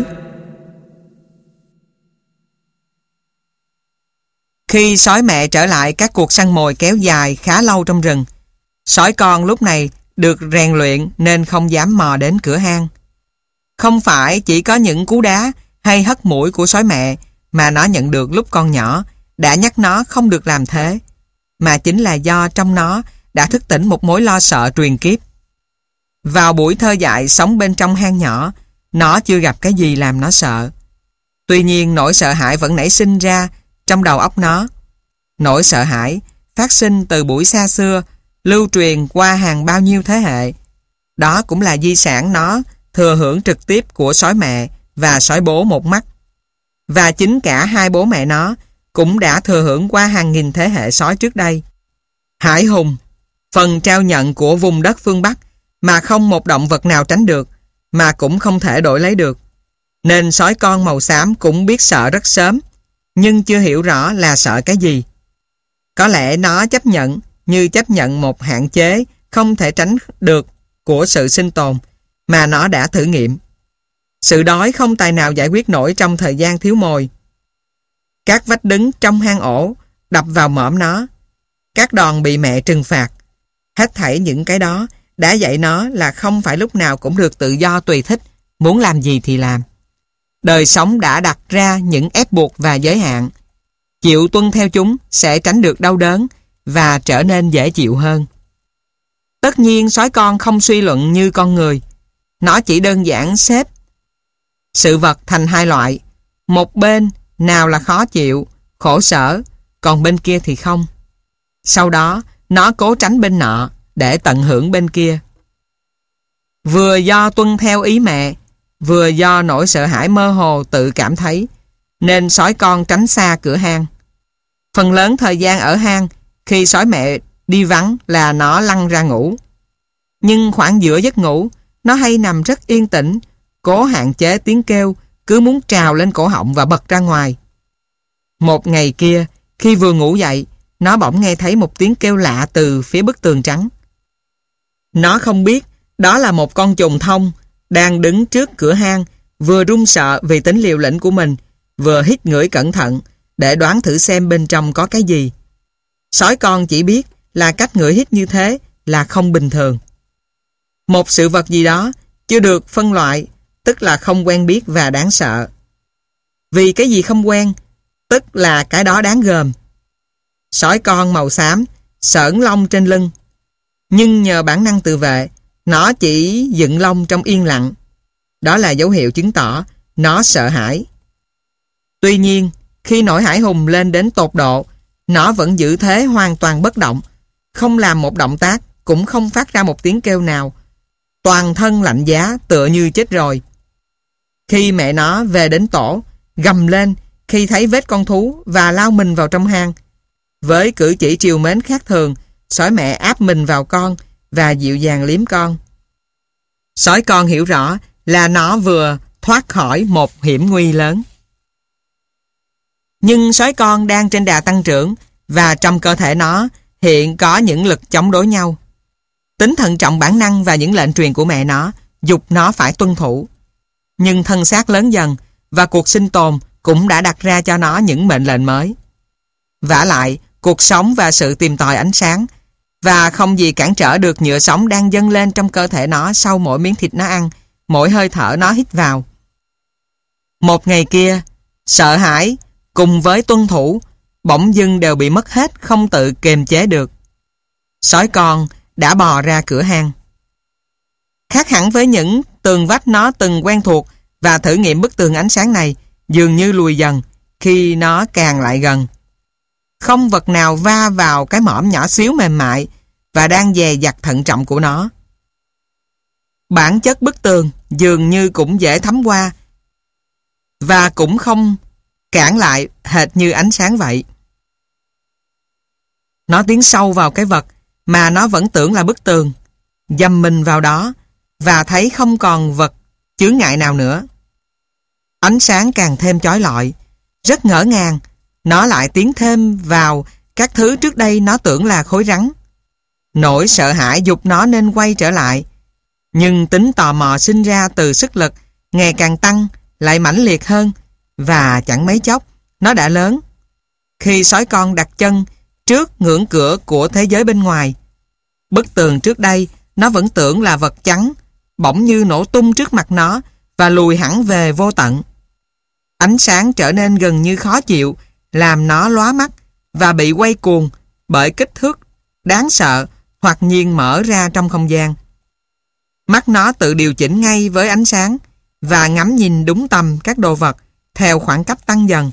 Khi sói mẹ trở lại các cuộc săn mồi kéo dài khá lâu trong rừng, sói con lúc này được rèn luyện nên không dám mò đến cửa hang. Không phải chỉ có những cú đá hay hất mũi của sói mẹ mà nó nhận được lúc con nhỏ đã nhắc nó không được làm thế, mà chính là do trong nó đã thức tỉnh một mối lo sợ truyền kiếp. Vào buổi thơ dại sống bên trong hang nhỏ, nó chưa gặp cái gì làm nó sợ. Tuy nhiên nỗi sợ hãi vẫn nảy sinh ra trong đầu óc nó. Nỗi sợ hãi phát sinh từ buổi xa xưa, lưu truyền qua hàng bao nhiêu thế hệ. Đó cũng là di sản nó thừa hưởng trực tiếp của sói mẹ và sói bố một mắt. Và chính cả hai bố mẹ nó cũng đã thừa hưởng qua hàng nghìn thế hệ sói trước đây. Hải hùng, phần trao nhận của vùng đất phương Bắc mà không một động vật nào tránh được, mà cũng không thể đổi lấy được. Nên sói con màu xám cũng biết sợ rất sớm, nhưng chưa hiểu rõ là sợ cái gì. Có lẽ nó chấp nhận như chấp nhận một hạn chế không thể tránh được của sự sinh tồn mà nó đã thử nghiệm. Sự đói không tài nào giải quyết nổi trong thời gian thiếu mồi. Các vách đứng trong hang ổ đập vào mõm nó, các đòn bị mẹ trừng phạt. Hết thảy những cái đó đã dạy nó là không phải lúc nào cũng được tự do tùy thích, muốn làm gì thì làm. Đời sống đã đặt ra những ép buộc và giới hạn. Chịu tuân theo chúng sẽ tránh được đau đớn và trở nên dễ chịu hơn. Tất nhiên sói con không suy luận như con người. Nó chỉ đơn giản xếp sự vật thành hai loại. Một bên nào là khó chịu, khổ sở, còn bên kia thì không. Sau đó nó cố tránh bên nọ để tận hưởng bên kia. Vừa do tuân theo ý mẹ, vừa do nỗi sợ hãi mơ hồ tự cảm thấy, nên sói con tránh xa cửa hang. Phần lớn thời gian ở hang, khi sói mẹ đi vắng là nó lăn ra ngủ. Nhưng khoảng giữa giấc ngủ, nó hay nằm rất yên tĩnh, cố hạn chế tiếng kêu cứ muốn trào lên cổ họng và bật ra ngoài. Một ngày kia, khi vừa ngủ dậy, nó bỗng nghe thấy một tiếng kêu lạ từ phía bức tường trắng. Nó không biết đó là một con trùng thông đang đứng trước cửa hang, vừa run sợ vì tính liều lĩnh của mình, vừa hít ngửi cẩn thận để đoán thử xem bên trong có cái gì. Sói con chỉ biết là cách ngửi hít như thế là không bình thường. Một sự vật gì đó chưa được phân loại, tức là không quen biết và đáng sợ. Vì cái gì không quen, tức là cái đó đáng gờm. Sói con màu xám sởn lông trên lưng, nhưng nhờ bản năng tự vệ, nó chỉ dựng lông trong yên lặng. Đó là dấu hiệu chứng tỏ nó sợ hãi. Tuy nhiên, khi nỗi hãi hùng lên đến tột độ, nó vẫn giữ thế hoàn toàn bất động, không làm một động tác, cũng không phát ra một tiếng kêu nào. Toàn thân lạnh giá tựa như chết rồi. Khi mẹ nó về đến tổ, gầm lên khi thấy vết con thú và lao mình vào trong hang. Với cử chỉ trìu mến khác thường, sói mẹ áp mình vào con và dịu dàng liếm con. Sói con hiểu rõ là nó vừa thoát khỏi một hiểm nguy lớn. Nhưng sói con đang trên đà tăng trưởng và trong cơ thể nó hiện có những lực chống đối nhau. Tính thận trọng bản năng và những lệnh truyền của mẹ nó giục nó phải tuân thủ. Nhưng thân xác lớn dần và cuộc sinh tồn cũng đã đặt ra cho nó những mệnh lệnh mới. Vả lại, cuộc sống và sự tìm tòi ánh sáng, và không gì cản trở được nhựa sống đang dâng lên trong cơ thể nó sau mỗi miếng thịt nó ăn, mỗi hơi thở nó hít vào. Một ngày kia, sợ hãi cùng với tuân thủ bỗng dưng đều bị mất hết, không tự kiềm chế được. Sói con đã bò ra cửa hang. Khác hẳn với những tường vách nó từng quen thuộc, và thử nghiệm bức tường ánh sáng này dường như lùi dần khi nó càng lại gần. Không vật nào va vào cái mõm nhỏ xíu mềm mại và đang dè dặt thận trọng của nó. Bản chất bức tường dường như cũng dễ thấm qua và cũng không cản lại hệt như ánh sáng vậy. Nó tiến sâu vào cái vật mà nó vẫn tưởng là bức tường, dầm mình vào đó và thấy không còn vật chướng ngại nào nữa. Ánh sáng càng thêm chói lọi. Rất ngỡ ngàng, nó lại tiến thêm vào các thứ trước đây nó tưởng là khối rắn. Nỗi sợ hãi giục nó nên quay trở lại, nhưng tính tò mò sinh ra từ sức lực ngày càng tăng, lại mãnh liệt hơn, và chẳng mấy chốc nó đã lớn. Khi sói con đặt chân trước ngưỡng cửa của thế giới bên ngoài, bức tường trước đây nó vẫn tưởng là vật trắng bỗng như nổ tung trước mặt nó và lùi hẳn về vô tận. Ánh sáng trở nên gần như khó chịu, làm nó lóa mắt và bị quay cuồng bởi kích thước đáng sợ hoặc nhiên mở ra trong không gian. Mắt nó tự điều chỉnh ngay với ánh sáng và ngắm nhìn đúng tầm các đồ vật theo khoảng cách tăng dần.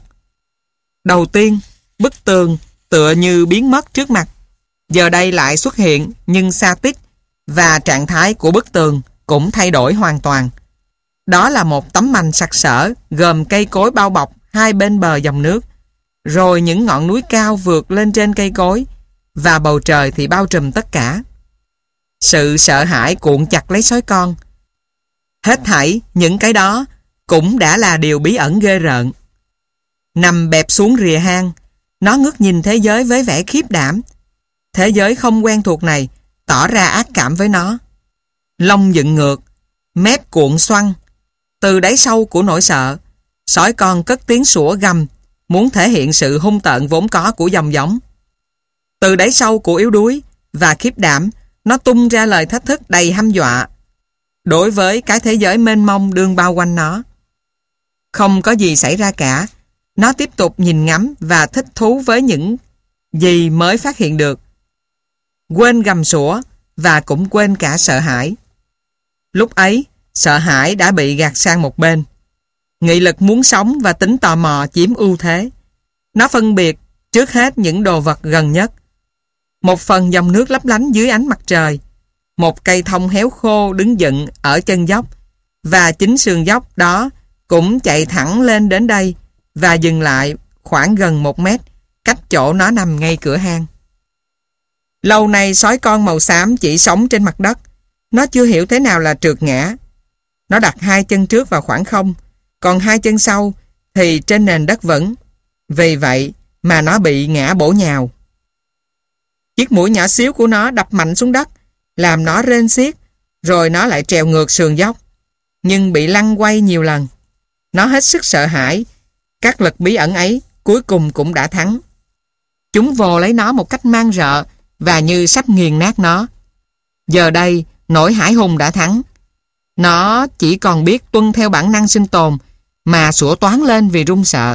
Đầu tiên, bức tường tựa như biến mất trước mặt. Giờ đây lại xuất hiện nhưng xa tích, và trạng thái của bức tường cũng thay đổi hoàn toàn. Đó là một tấm mành sặc sỡ gồm cây cối bao bọc hai bên bờ dòng nước, rồi những ngọn núi cao vượt lên trên cây cối, và bầu trời thì bao trùm tất cả. Sự sợ hãi cuộn chặt lấy sói con. Hết thảy những cái đó cũng đã là điều bí ẩn ghê rợn. Nằm bẹp xuống rìa hang, nó ngước nhìn thế giới với vẻ khiếp đảm. Thế giới không quen thuộc này tỏ ra ác cảm với nó. Lông dựng ngược, mép cuộn xoăn. Từ đáy sâu của nỗi sợ, sói con cất tiếng sủa gầm, muốn thể hiện sự hung tợn vốn có của dòng giống. Từ đáy sâu của yếu đuối và khiếp đảm, nó tung ra lời thách thức đầy hăm dọa đối với cái thế giới mênh mông đương bao quanh nó. Không có gì xảy ra cả. Nó tiếp tục nhìn ngắm và thích thú với những gì mới phát hiện được. Quên gầm sủa và cũng quên cả sợ hãi. Lúc ấy, sợ hãi đã bị gạt sang một bên. Nghị lực muốn sống và tính tò mò chiếm ưu thế. Nó phân biệt trước hết những đồ vật gần nhất. Một phần dòng nước lấp lánh dưới ánh mặt trời. Một cây thông héo khô đứng dựng ở chân dốc, và chính sườn dốc đó cũng chạy thẳng lên đến đây và dừng lại khoảng gần một mét cách chỗ nó nằm ngay cửa hang. Lâu nay sói con màu xám chỉ sống trên mặt đất. Nó chưa hiểu thế nào là trượt ngã. Nó đặt hai chân trước vào khoảng không, còn hai chân sau thì trên nền đất vững. Vì vậy mà nó bị ngã bổ nhào. Chiếc mũi nhỏ xíu của nó đập mạnh xuống đất, làm nó rên xiết, rồi nó lại trèo ngược sườn dốc, nhưng bị lăn quay nhiều lần. Nó hết sức sợ hãi. Các lực bí ẩn ấy cuối cùng cũng đã thắng. Chúng vồ lấy nó một cách man rợ và như sắp nghiền nát nó. Giờ đây, nỗi hãi hùng đã thắng. Nó chỉ còn biết tuân theo bản năng sinh tồn mà sủa toáng lên vì run sợ.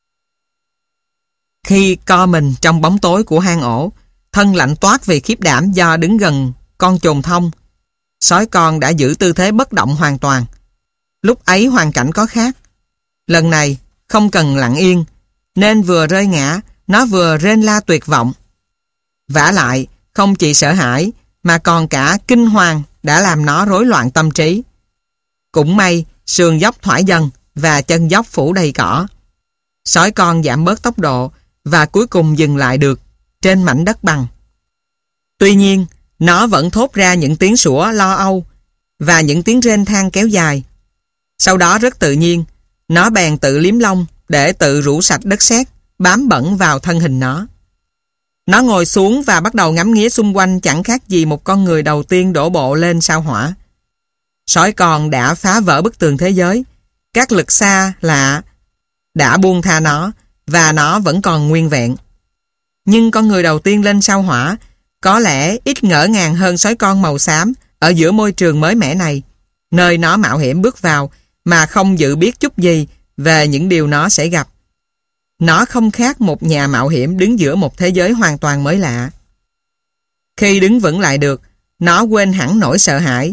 Khi co mình trong bóng tối của hang ổ, thân lạnh toát vì khiếp đảm do đứng gần con chồn thông, sói con đã giữ tư thế bất động hoàn toàn. Lúc ấy hoàn cảnh có khác. Lần này không cần lặng yên, nên vừa rơi ngã, nó vừa rên la tuyệt vọng. Vả lại, không chỉ sợ hãi mà còn cả kinh hoàng đã làm nó rối loạn tâm trí. Cũng may sườn dốc thoải dần và chân dốc phủ đầy cỏ. Sói con giảm bớt tốc độ và cuối cùng dừng lại được trên mảnh đất bằng. Tuy nhiên, nó vẫn thốt ra những tiếng sủa lo âu và những tiếng rên than kéo dài. Sau đó rất tự nhiên, nó bèn tự liếm lông để tự rũ sạch đất sét bám bẩn vào thân hình nó. Nó ngồi xuống và bắt đầu ngắm nghía xung quanh, chẳng khác gì một con người đầu tiên đổ bộ lên sao hỏa. Sói con đã phá vỡ bức tường thế giới. Các lực xa lạ đã buông tha nó và nó vẫn còn nguyên vẹn. Nhưng con người đầu tiên lên sao hỏa có lẽ ít ngỡ ngàng hơn sói con màu xám ở giữa môi trường mới mẻ này, nơi nó mạo hiểm bước vào mà không dự biết chút gì về những điều nó sẽ gặp. Nó không khác một nhà mạo hiểm đứng giữa một thế giới hoàn toàn mới lạ. Khi đứng vững lại được, nó quên hẳn nỗi sợ hãi.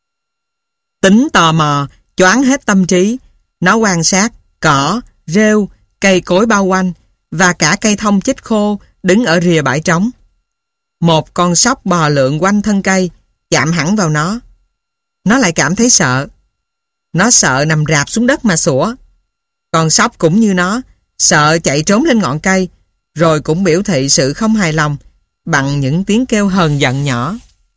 Tính tò mò choáng hết tâm trí. Nó quan sát cỏ, rêu, cây cối bao quanh và cả cây thông chết khô đứng ở rìa bãi trống. Một con sóc bò lượn quanh thân cây, chạm hẳn vào nó. Nó lại cảm thấy sợ. Nó sợ nằm rạp xuống đất mà sủa. Con sóc cũng như nó, sợ chạy trốn lên ngọn cây, rồi cũng biểu thị sự không hài lòng bằng những tiếng kêu hờn giận nhỏ.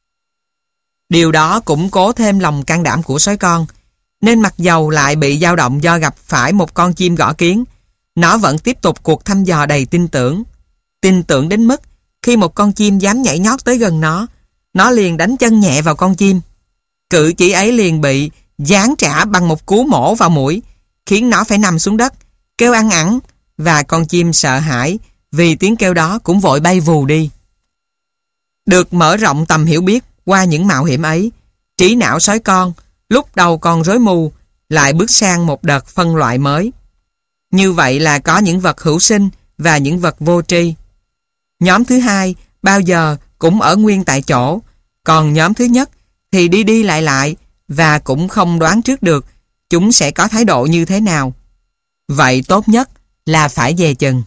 Điều đó củng cố thêm lòng can đảm của sói con, nên mặc dầu lại bị dao động do gặp phải một con chim gõ kiến, nó vẫn tiếp tục cuộc thăm dò đầy tin tưởng. Tin tưởng đến mức khi một con chim dám nhảy nhót tới gần nó, nó liền đánh chân nhẹ vào con chim. Cử chỉ ấy liền bị giáng trả bằng một cú mổ vào mũi, khiến nó phải nằm xuống đất, kêu ăn ẳng, và con chim sợ hãi vì tiếng kêu đó cũng vội bay vù đi. Được mở rộng tầm hiểu biết qua những mạo hiểm ấy, trí não sói con lúc đầu còn rối mù lại bước sang một đợt phân loại mới. Như vậy là có những vật hữu sinh và những vật vô tri. Nhóm thứ hai bao giờ cũng ở nguyên tại chỗ, còn nhóm thứ nhất thì đi đi lại lại và cũng không đoán trước được chúng sẽ có thái độ như thế nào. Vậy tốt nhất là phải dè chừng.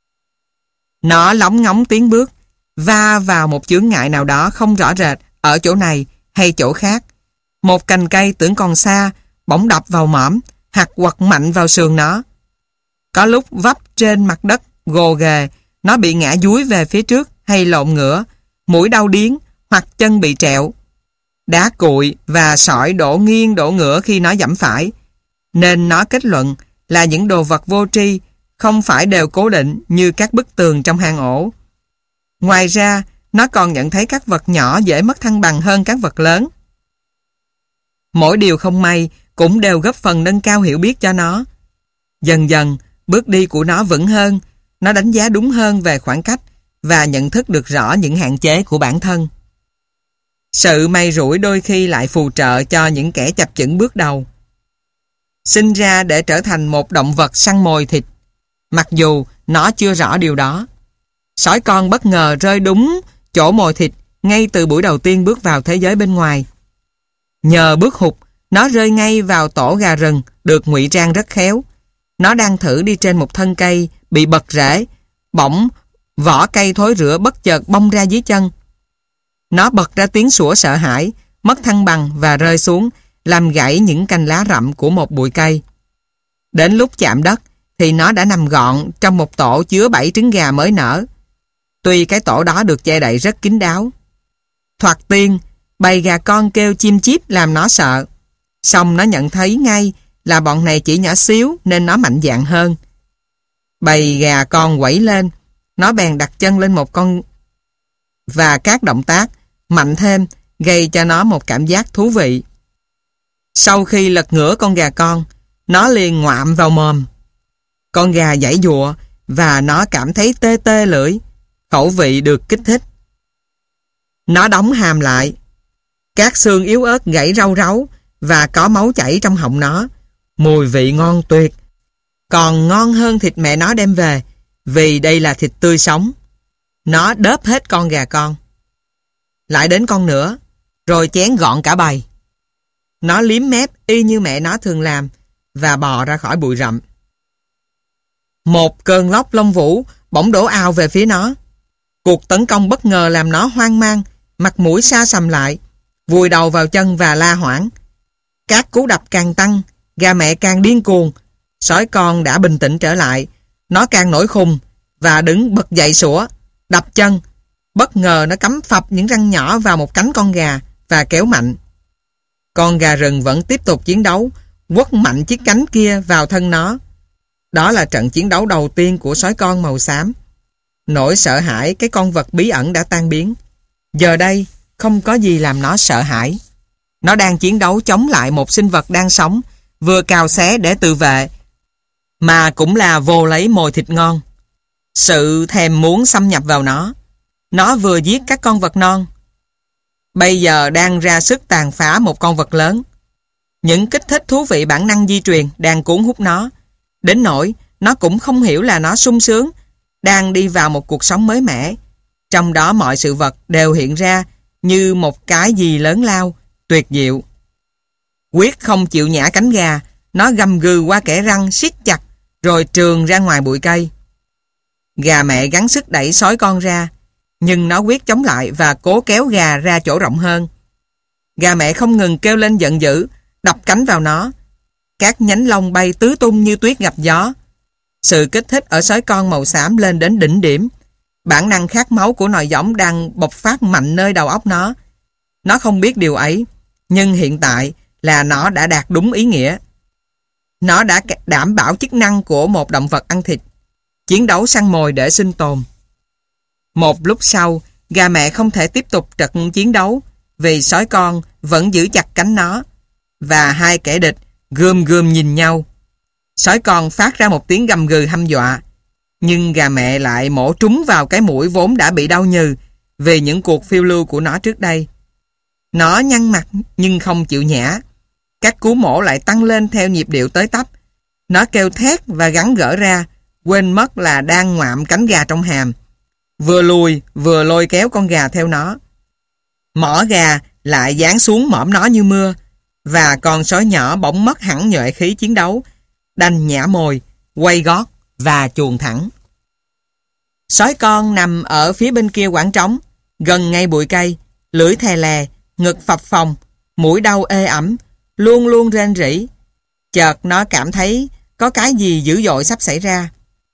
Nó lóng ngóng tiến bước, va vào một chướng ngại nào đó không rõ rệt ở chỗ này hay chỗ khác. Một cành cây tưởng còn xa, bỗng đập vào mõm, hoặc quật mạnh vào sườn nó. Có lúc vấp trên mặt đất gồ ghề, nó bị ngã dúi về phía trước hay lộn ngửa, mũi đau điếng hoặc chân bị trẹo. Đá cuội và sỏi đổ nghiêng đổ ngửa khi nó giẫm phải, nên nó kết luận là những đồ vật vô tri không phải đều cố định như các bức tường trong hang ổ. Ngoài ra, nó còn nhận thấy các vật nhỏ dễ mất thăng bằng hơn các vật lớn. Mỗi điều không may cũng đều góp phần nâng cao hiểu biết cho nó. Dần dần, bước đi của nó vững hơn, nó đánh giá đúng hơn về khoảng cách và nhận thức được rõ những hạn chế của bản thân. Sự may rủi đôi khi lại phù trợ cho những kẻ chập chững bước đầu. Sinh ra để trở thành một động vật săn mồi thịt, mặc dù nó chưa rõ điều đó. Sói con bất ngờ rơi đúng chỗ mồi thịt ngay từ buổi đầu tiên bước vào thế giới bên ngoài. Nhờ bước hụt, nó rơi ngay vào tổ gà rừng được ngụy trang rất khéo. Nó đang thử đi trên một thân cây bị bật rễ, bỗng vỏ cây thối rữa bất chợt bong ra dưới chân. Nó bật ra tiếng sủa sợ hãi, mất thăng bằng và rơi xuống, làm gãy những cành lá rậm của một bụi cây. Đến lúc chạm đất thì nó đã nằm gọn trong một tổ chứa bảy trứng gà mới nở. Tuy cái tổ đó được che đậy rất kín đáo. Thoạt tiên, bầy gà con kêu chim chíp làm nó sợ. Xong nó nhận thấy ngay là bọn này chỉ nhỏ xíu nên nó mạnh dạn hơn. Bầy gà con quẩy lên, nó bèn đặt chân lên một con và các động tác mạnh thêm gây cho nó một cảm giác thú vị. Sau khi lật ngửa con gà con, nó liền ngoạm vào mồm. Con gà giãy giụa và nó cảm thấy tê tê lưỡi, khẩu vị được kích thích. Nó đóng hàm lại. Các xương yếu ớt gãy rau ráu và có máu chảy trong họng nó. Mùi vị ngon tuyệt, còn ngon hơn thịt mẹ nó đem về, vì đây là thịt tươi sống. Nó đớp hết con gà con. Lại đến con nữa, rồi chén gọn cả bầy. Nó liếm mép y như mẹ nó thường làm và bò ra khỏi bụi rậm. Một cơn lốc lông vũ bỗng đổ ào về phía nó. Cuộc tấn công bất ngờ làm nó hoang mang, mặt mũi xa sầm lại, vùi đầu vào chân và la hoảng. Các cú đập càng tăng, gà mẹ càng điên cuồng. Sói con đã bình tĩnh trở lại, nó càng nổi khùng và đứng bật dậy sủa, đập chân. Bất ngờ nó cắm phập những răng nhỏ vào một cánh con gà và kéo mạnh. Con gà rừng vẫn tiếp tục chiến đấu, quất mạnh chiếc cánh kia vào thân nó. Đó là trận chiến đấu đầu tiên của sói con màu xám. Nỗi sợ hãi cái con vật bí ẩn đã tan biến. Giờ đây không có gì làm nó sợ hãi. Nó đang chiến đấu chống lại một sinh vật đang sống, vừa cào xé để tự vệ, mà cũng là vô lấy mồi thịt ngon. Sự thèm muốn xâm nhập vào nó. Nó vừa giết các con vật non, bây giờ đang ra sức tàn phá một con vật lớn. Những kích thích thú vị bản năng di truyền đang cuốn hút nó, đến nỗi Nó cũng không hiểu là nó sung sướng, đang đi vào một cuộc sống mới mẻ. Trong đó mọi sự vật đều hiện ra như một cái gì lớn lao, tuyệt diệu. Quyết không chịu nhả cánh gà, nó gầm gừ qua kẽ răng siết chặt, rồi trườn ra ngoài bụi cây. Gà mẹ gắng sức đẩy sói con ra, nhưng nó quyết chống lại và cố kéo gà ra chỗ rộng hơn. Gà mẹ không ngừng kêu lên giận dữ, đập cánh vào nó. Các nhánh lông bay tứ tung như tuyết gặp gió. Sự kích thích ở sói con màu xám lên đến đỉnh điểm. Bản năng khát máu của nòi giống đang bộc phát mạnh nơi đầu óc nó. Nó không biết điều ấy, nhưng hiện tại là nó đã đạt đúng ý nghĩa. Nó đã đảm bảo chức năng của một động vật ăn thịt, chiến đấu săn mồi để sinh tồn. Một lúc sau, gà mẹ không thể tiếp tục trận chiến đấu vì sói con vẫn giữ chặt cánh nó, và hai kẻ địch gườm gườm nhìn nhau. Sói con phát ra một tiếng gầm gừ hăm dọa, nhưng gà mẹ lại mổ trúng vào cái mũi vốn đã bị đau nhừ vì những cuộc phiêu lưu của nó trước đây. Nó nhăn mặt nhưng không chịu nhả. Các cú mổ lại tăng lên theo nhịp điệu tới tấp. Nó kêu thét và gắn gỡ ra, quên mất là đang ngoạm cánh gà trong hàm. Vừa lùi vừa lôi kéo con gà theo nó. Mỏ gà lại giáng xuống mõm nó như mưa, và con sói nhỏ bỗng mất hẳn nhuệ khí chiến đấu, đành nhả mồi, quay gót và chuồn thẳng. Sói con nằm ở phía bên kia quảng trống, gần ngay bụi cây, lưỡi thè lè, ngực phập phồng, mũi đau ê ẩm, luôn luôn rên rỉ. Chợt nó cảm thấy có cái gì dữ dội sắp xảy ra.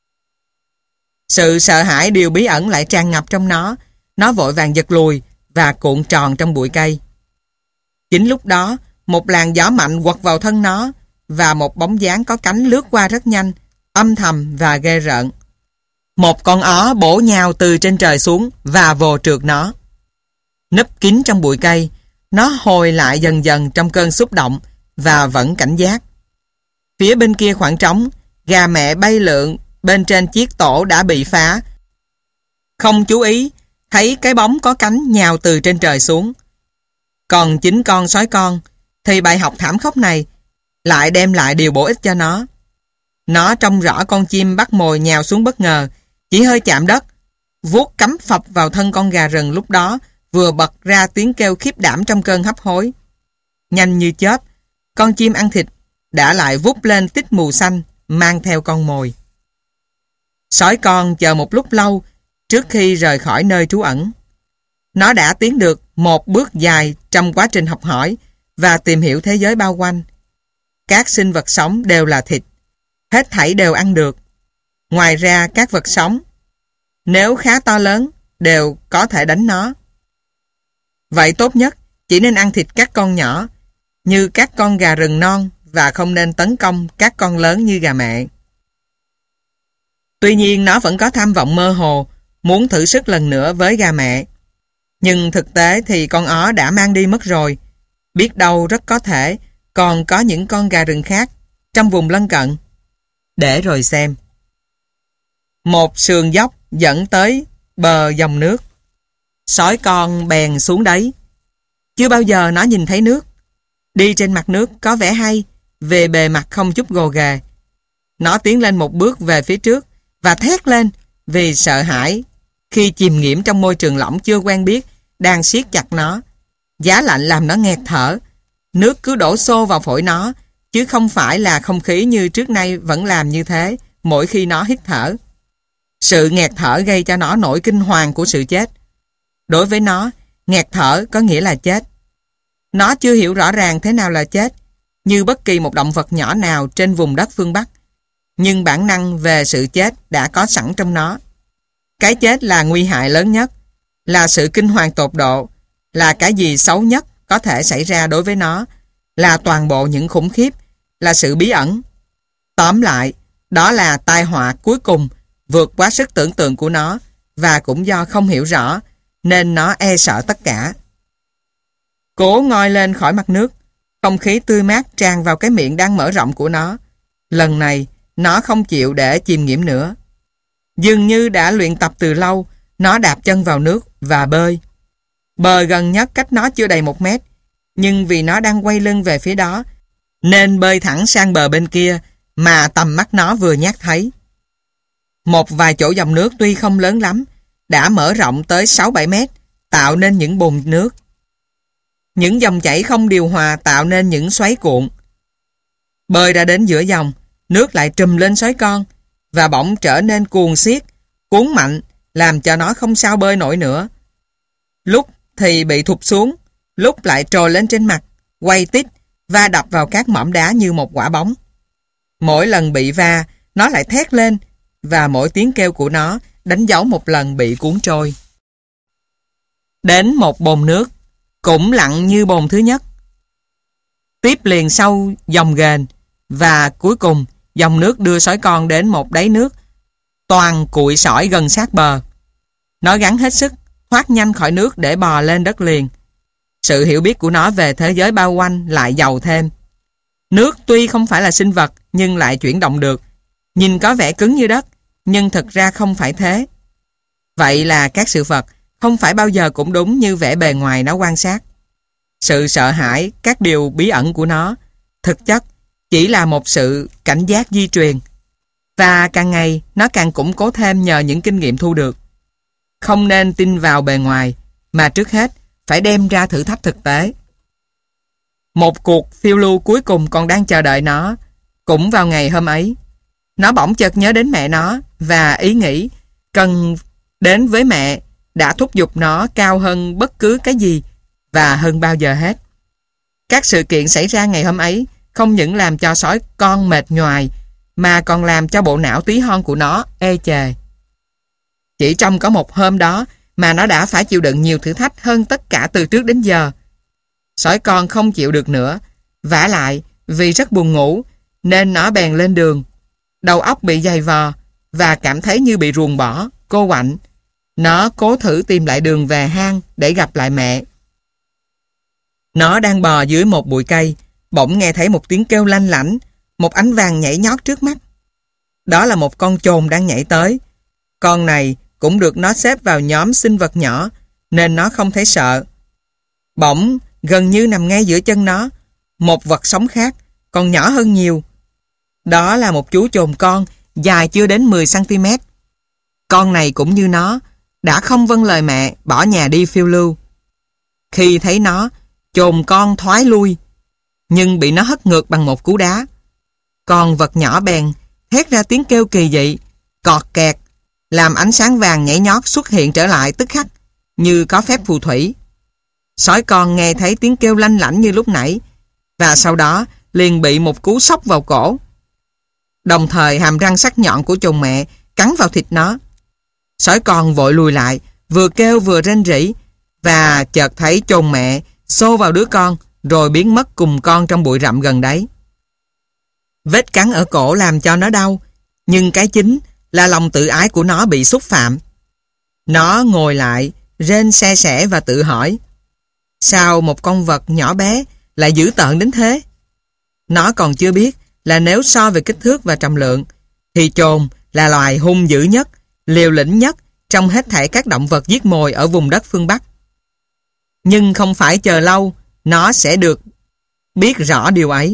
Sự sợ hãi điều bí ẩn lại tràn ngập trong nó. Nó vội vàng giật lùi và cuộn tròn trong bụi cây. Chính lúc đó, một làn gió mạnh quật vào thân nó, và một bóng dáng có cánh lướt qua rất nhanh, âm thầm và ghê rợn. Một con ó bổ nhào từ trên trời xuống và vồ trượt nó. Núp kín trong bụi cây, nó hồi lại dần dần trong cơn xúc động và vẫn cảnh giác. Phía bên kia khoảng trống, gà mẹ bay lượn bên trên chiếc tổ đã bị phá. Không chú ý, thấy cái bóng có cánh nhào từ trên trời xuống. Còn chính con sói con, thì bài học thảm khốc này lại đem lại điều bổ ích cho nó. Nó trông rõ con chim bắt mồi nhào xuống bất ngờ, chỉ hơi chạm đất, vuốt cắm phập vào thân con gà rừng lúc đó vừa bật ra tiếng kêu khiếp đảm trong cơn hấp hối. Nhanh như chớp, con chim ăn thịt đã lại vút lên tích mù xanh, mang theo con mồi. Sói con chờ một lúc lâu trước khi rời khỏi nơi trú ẩn. Nó đã tiến được một bước dài trong quá trình học hỏi và tìm hiểu thế giới bao quanh. Các sinh vật sống đều là thịt, hết thảy đều ăn được. Ngoài ra các vật sống, nếu khá to lớn, đều có thể đánh nó. Vậy tốt nhất chỉ nên ăn thịt các con nhỏ, như các con gà rừng non, và không nên tấn công các con lớn như gà mẹ. Tuy nhiên nó vẫn có tham vọng mơ hồ, muốn thử sức lần nữa với gà mẹ. Nhưng thực tế thì con ó đã mang đi mất rồi. Biết đâu rất có thể còn có những con gà rừng khác trong vùng lân cận. Để rồi xem. Một sườn dốc dẫn tới bờ dòng nước. Sói con bèn xuống đấy. Chưa bao giờ nó nhìn thấy nước. Đi trên mặt nước có vẻ hay, về bề mặt không chút gồ ghề. Nó tiến lên một bước về phía trước và thét lên vì sợ hãi khi chìm nghiễm trong môi trường lỏng chưa quen biết đang siết chặt nó. Giá lạnh làm nó nghẹt thở. Nước cứ đổ xô vào phổi nó, chứ không phải là không khí như trước nay vẫn làm như thế mỗi khi nó hít thở. Sự nghẹt thở gây cho nó nỗi kinh hoàng của sự chết. Đối với nó, nghẹt thở có nghĩa là chết. Nó chưa hiểu rõ ràng thế nào là chết, như bất kỳ một động vật nhỏ nào trên vùng đất phương Bắc. Nhưng bản năng về sự chết đã có sẵn trong nó. Cái chết là nguy hại lớn nhất, là sự kinh hoàng tột độ, là cái gì xấu nhất có thể xảy ra đối với nó, là toàn bộ những khủng khiếp, là sự bí ẩn. Tóm lại, đó là tai họa cuối cùng vượt quá sức tưởng tượng của nó, và cũng do không hiểu rõ nên nó e sợ tất cả. Cố ngoi lên khỏi mặt nước, không khí tươi mát tràn vào cái miệng đang mở rộng của nó. Lần này, nó không chịu để chìm nghiễm nữa. Dường như đã luyện tập từ lâu, nó đạp chân vào nước và bơi. Bờ gần nhất cách nó chưa đầy một mét, nhưng vì nó đang quay lưng về phía đó, nên bơi thẳng sang bờ bên kia mà tầm mắt nó vừa nhát thấy. Một vài chỗ dòng nước tuy không lớn lắm, đã mở rộng tới sáu bảy mét, tạo nên những bùn nước. Những dòng chảy không điều hòa tạo nên những xoáy cuộn. Bơi ra đến giữa dòng, nước lại trùm lên sói con, và bỗng trở nên cuồng xiết, cuốn mạnh, làm cho nó không sao bơi nổi nữa. Lúc thì bị thụt xuống, lúc lại trồi lên trên mặt, quay tít, va đập vào các mỏm đá như một quả bóng. Mỗi lần bị va, nó lại thét lên, và mỗi tiếng kêu của nó đánh dấu một lần bị cuốn trôi. Đến một bồn nước, cũng lặng như bồn thứ nhất. Tiếp liền sau dòng ghềnh, và cuối cùng dòng nước đưa sói con đến một đáy nước toàn cụi sỏi gần sát bờ. Nó gắng hết sức thoát nhanh khỏi nước để bò lên đất liền. Sự hiểu biết của nó về thế giới bao quanh lại giàu thêm. Nước tuy không phải là sinh vật nhưng lại chuyển động được. Nhìn có vẻ cứng như đất, nhưng thực ra không phải thế. Vậy là các sự vật không phải bao giờ cũng đúng như vẻ bề ngoài nó quan sát. Sự sợ hãi, các điều bí ẩn của nó, thực chất chỉ là một sự cảnh giác di truyền. Và càng ngày nó càng củng cố thêm nhờ những kinh nghiệm thu được. Không nên tin vào bề ngoài, mà trước hết phải đem ra thử thách thực tế. Một cuộc phiêu lưu cuối cùng còn đang chờ đợi nó. Cũng vào ngày hôm ấy, nó bỗng chợt nhớ đến mẹ nó, và ý nghĩ cần đến với mẹ đã thúc giục nó cao hơn bất cứ cái gì và hơn bao giờ hết. Các sự kiện xảy ra ngày hôm ấy không những làm cho sói con mệt nhoài, mà còn làm cho bộ não tí hon của nó ê chề. Chỉ trong có một hôm đó mà nó đã phải chịu đựng nhiều thử thách hơn tất cả từ trước đến giờ. Sói con không chịu được nữa, vả lại vì rất buồn ngủ nên nó bèn lên đường. Đầu óc bị dày vò và cảm thấy như bị ruồng bỏ, cô quạnh. Nó cố thử tìm lại đường về hang để gặp lại mẹ. Nó đang bò dưới một bụi cây, bỗng nghe thấy một tiếng kêu lanh lảnh, một ánh vàng nhảy nhót trước mắt. Đó là một con chồn đang nhảy tới. Con này cũng được nó xếp vào nhóm sinh vật nhỏ, nên nó không thấy sợ. Bỗng, gần như nằm ngay giữa chân nó, một vật sống khác, còn nhỏ hơn nhiều. Đó là một chú chồn con, dài chưa đến mười xăng ti mét. Con này cũng như nó, đã không vâng lời mẹ, bỏ nhà đi phiêu lưu. Khi thấy nó, chồn con thoái lui, nhưng bị nó hất ngược bằng một cú đá. Con vật nhỏ bèn thét ra tiếng kêu kỳ dị, cọt kẹt, làm ánh sáng vàng nhảy nhót xuất hiện trở lại tức khắc, như có phép phù thủy. Sói con nghe thấy tiếng kêu lanh lảnh như lúc nãy, và sau đó liền bị một cú sốc vào cổ. Đồng thời hàm răng sắc nhọn của chồn mẹ cắn vào thịt nó. Sói con vội lùi lại, vừa kêu vừa rên rỉ, và chợt thấy chồn mẹ xô vào đứa con, rồi biến mất cùng con trong bụi rậm gần đấy. Vết cắn ở cổ làm cho nó đau, nhưng cái chính là lòng tự ái của nó bị xúc phạm. Nó ngồi lại, rên se sẻ và tự hỏi, sao một con vật nhỏ bé lại dữ tợn đến thế? Nó còn chưa biết là nếu so về kích thước và trọng lượng, thì chồn là loài hung dữ nhất, liều lĩnh nhất trong hết thảy các động vật giết mồi ở vùng đất phương Bắc. Nhưng không phải chờ lâu, nó sẽ được biết rõ điều ấy.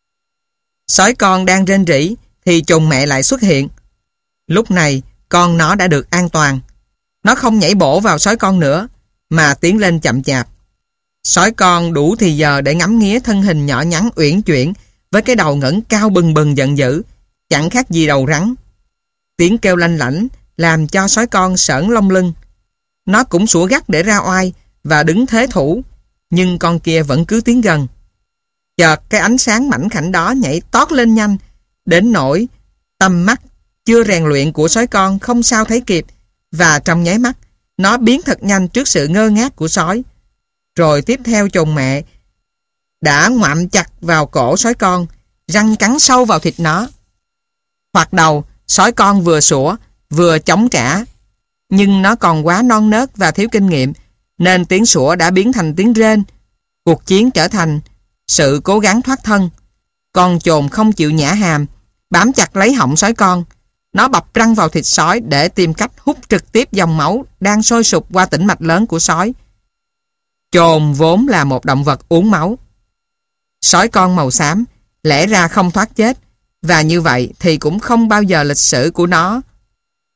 Sói con đang rên rỉ thì chồn mẹ lại xuất hiện. Lúc này con nó đã được an toàn. Nó không nhảy bổ vào sói con nữa, mà tiến lên chậm chạp. Sói con đủ thì giờ để ngắm nghía thân hình nhỏ nhắn uyển chuyển với cái đầu ngẩng cao bừng bừng giận dữ, chẳng khác gì đầu rắn. Tiếng kêu lanh lảnh làm cho sói con sởn lông lưng. Nó cũng sủa gắt để ra oai và đứng thế thủ, nhưng con kia vẫn cứ tiến gần. Chợt cái ánh sáng mảnh khảnh đó nhảy tót lên nhanh, đến nỗi tầm mắt chưa rèn luyện của sói con không sao thấy kịp, và trong nháy mắt nó biến thật nhanh trước sự ngơ ngác của sói. Rồi tiếp theo chồn mẹ đã ngoạm chặt vào cổ sói con, răng cắn sâu vào thịt nó. Hoặc đầu, sói con vừa sủa vừa chống trả, nhưng nó còn quá non nớt và thiếu kinh nghiệm, nên tiếng sủa đã biến thành tiếng rên. Cuộc chiến trở thành sự cố gắng thoát thân. Con chồn không chịu nhả hàm, bám chặt lấy họng sói con. Nó bập răng vào thịt sói để tìm cách hút trực tiếp dòng máu đang sôi sục qua tĩnh mạch lớn của sói. Chồn vốn là một động vật uống máu. Sói con màu xám lẽ ra không thoát chết, và như vậy thì cũng không bao giờ lịch sử của nó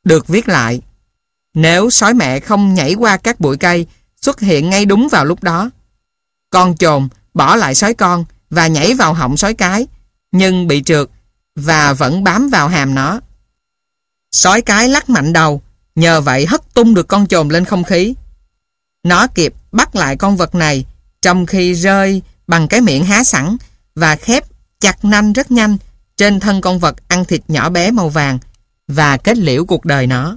được viết lại. Nếu sói mẹ không nhảy qua các bụi cây, xuất hiện ngay đúng vào lúc đó, con chồn bỏ lại sói con và nhảy vào họng sói cái, nhưng bị trượt và vẫn bám vào hàm nó. Sói cái lắc mạnh đầu, nhờ vậy hất tung được con chồn lên không khí. Nó kịp bắt lại con vật này trong khi rơi bằng cái miệng há sẵn và khép chặt nanh rất nhanh trên thân con vật ăn thịt nhỏ bé màu vàng và kết liễu cuộc đời nó.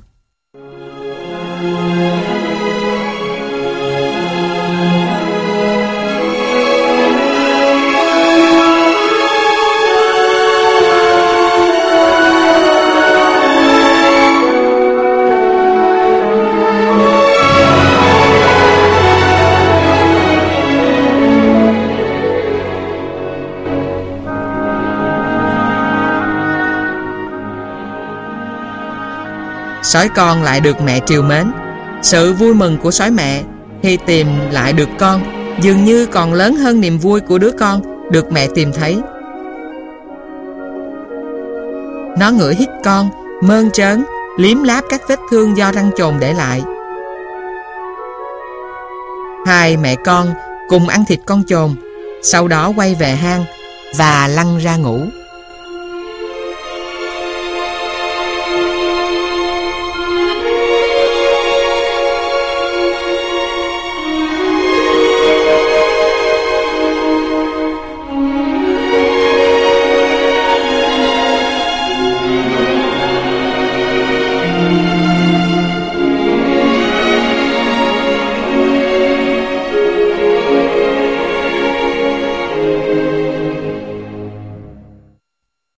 Sói con lại được mẹ trìu mến. Sự vui mừng của sói mẹ khi tìm lại được con dường như còn lớn hơn niềm vui của đứa con được mẹ tìm thấy. Nó ngửi hít con, mơn trớn, liếm láp các vết thương do răng chồn để lại. Hai mẹ con cùng ăn thịt con chồn, sau đó quay về hang và lăn ra ngủ.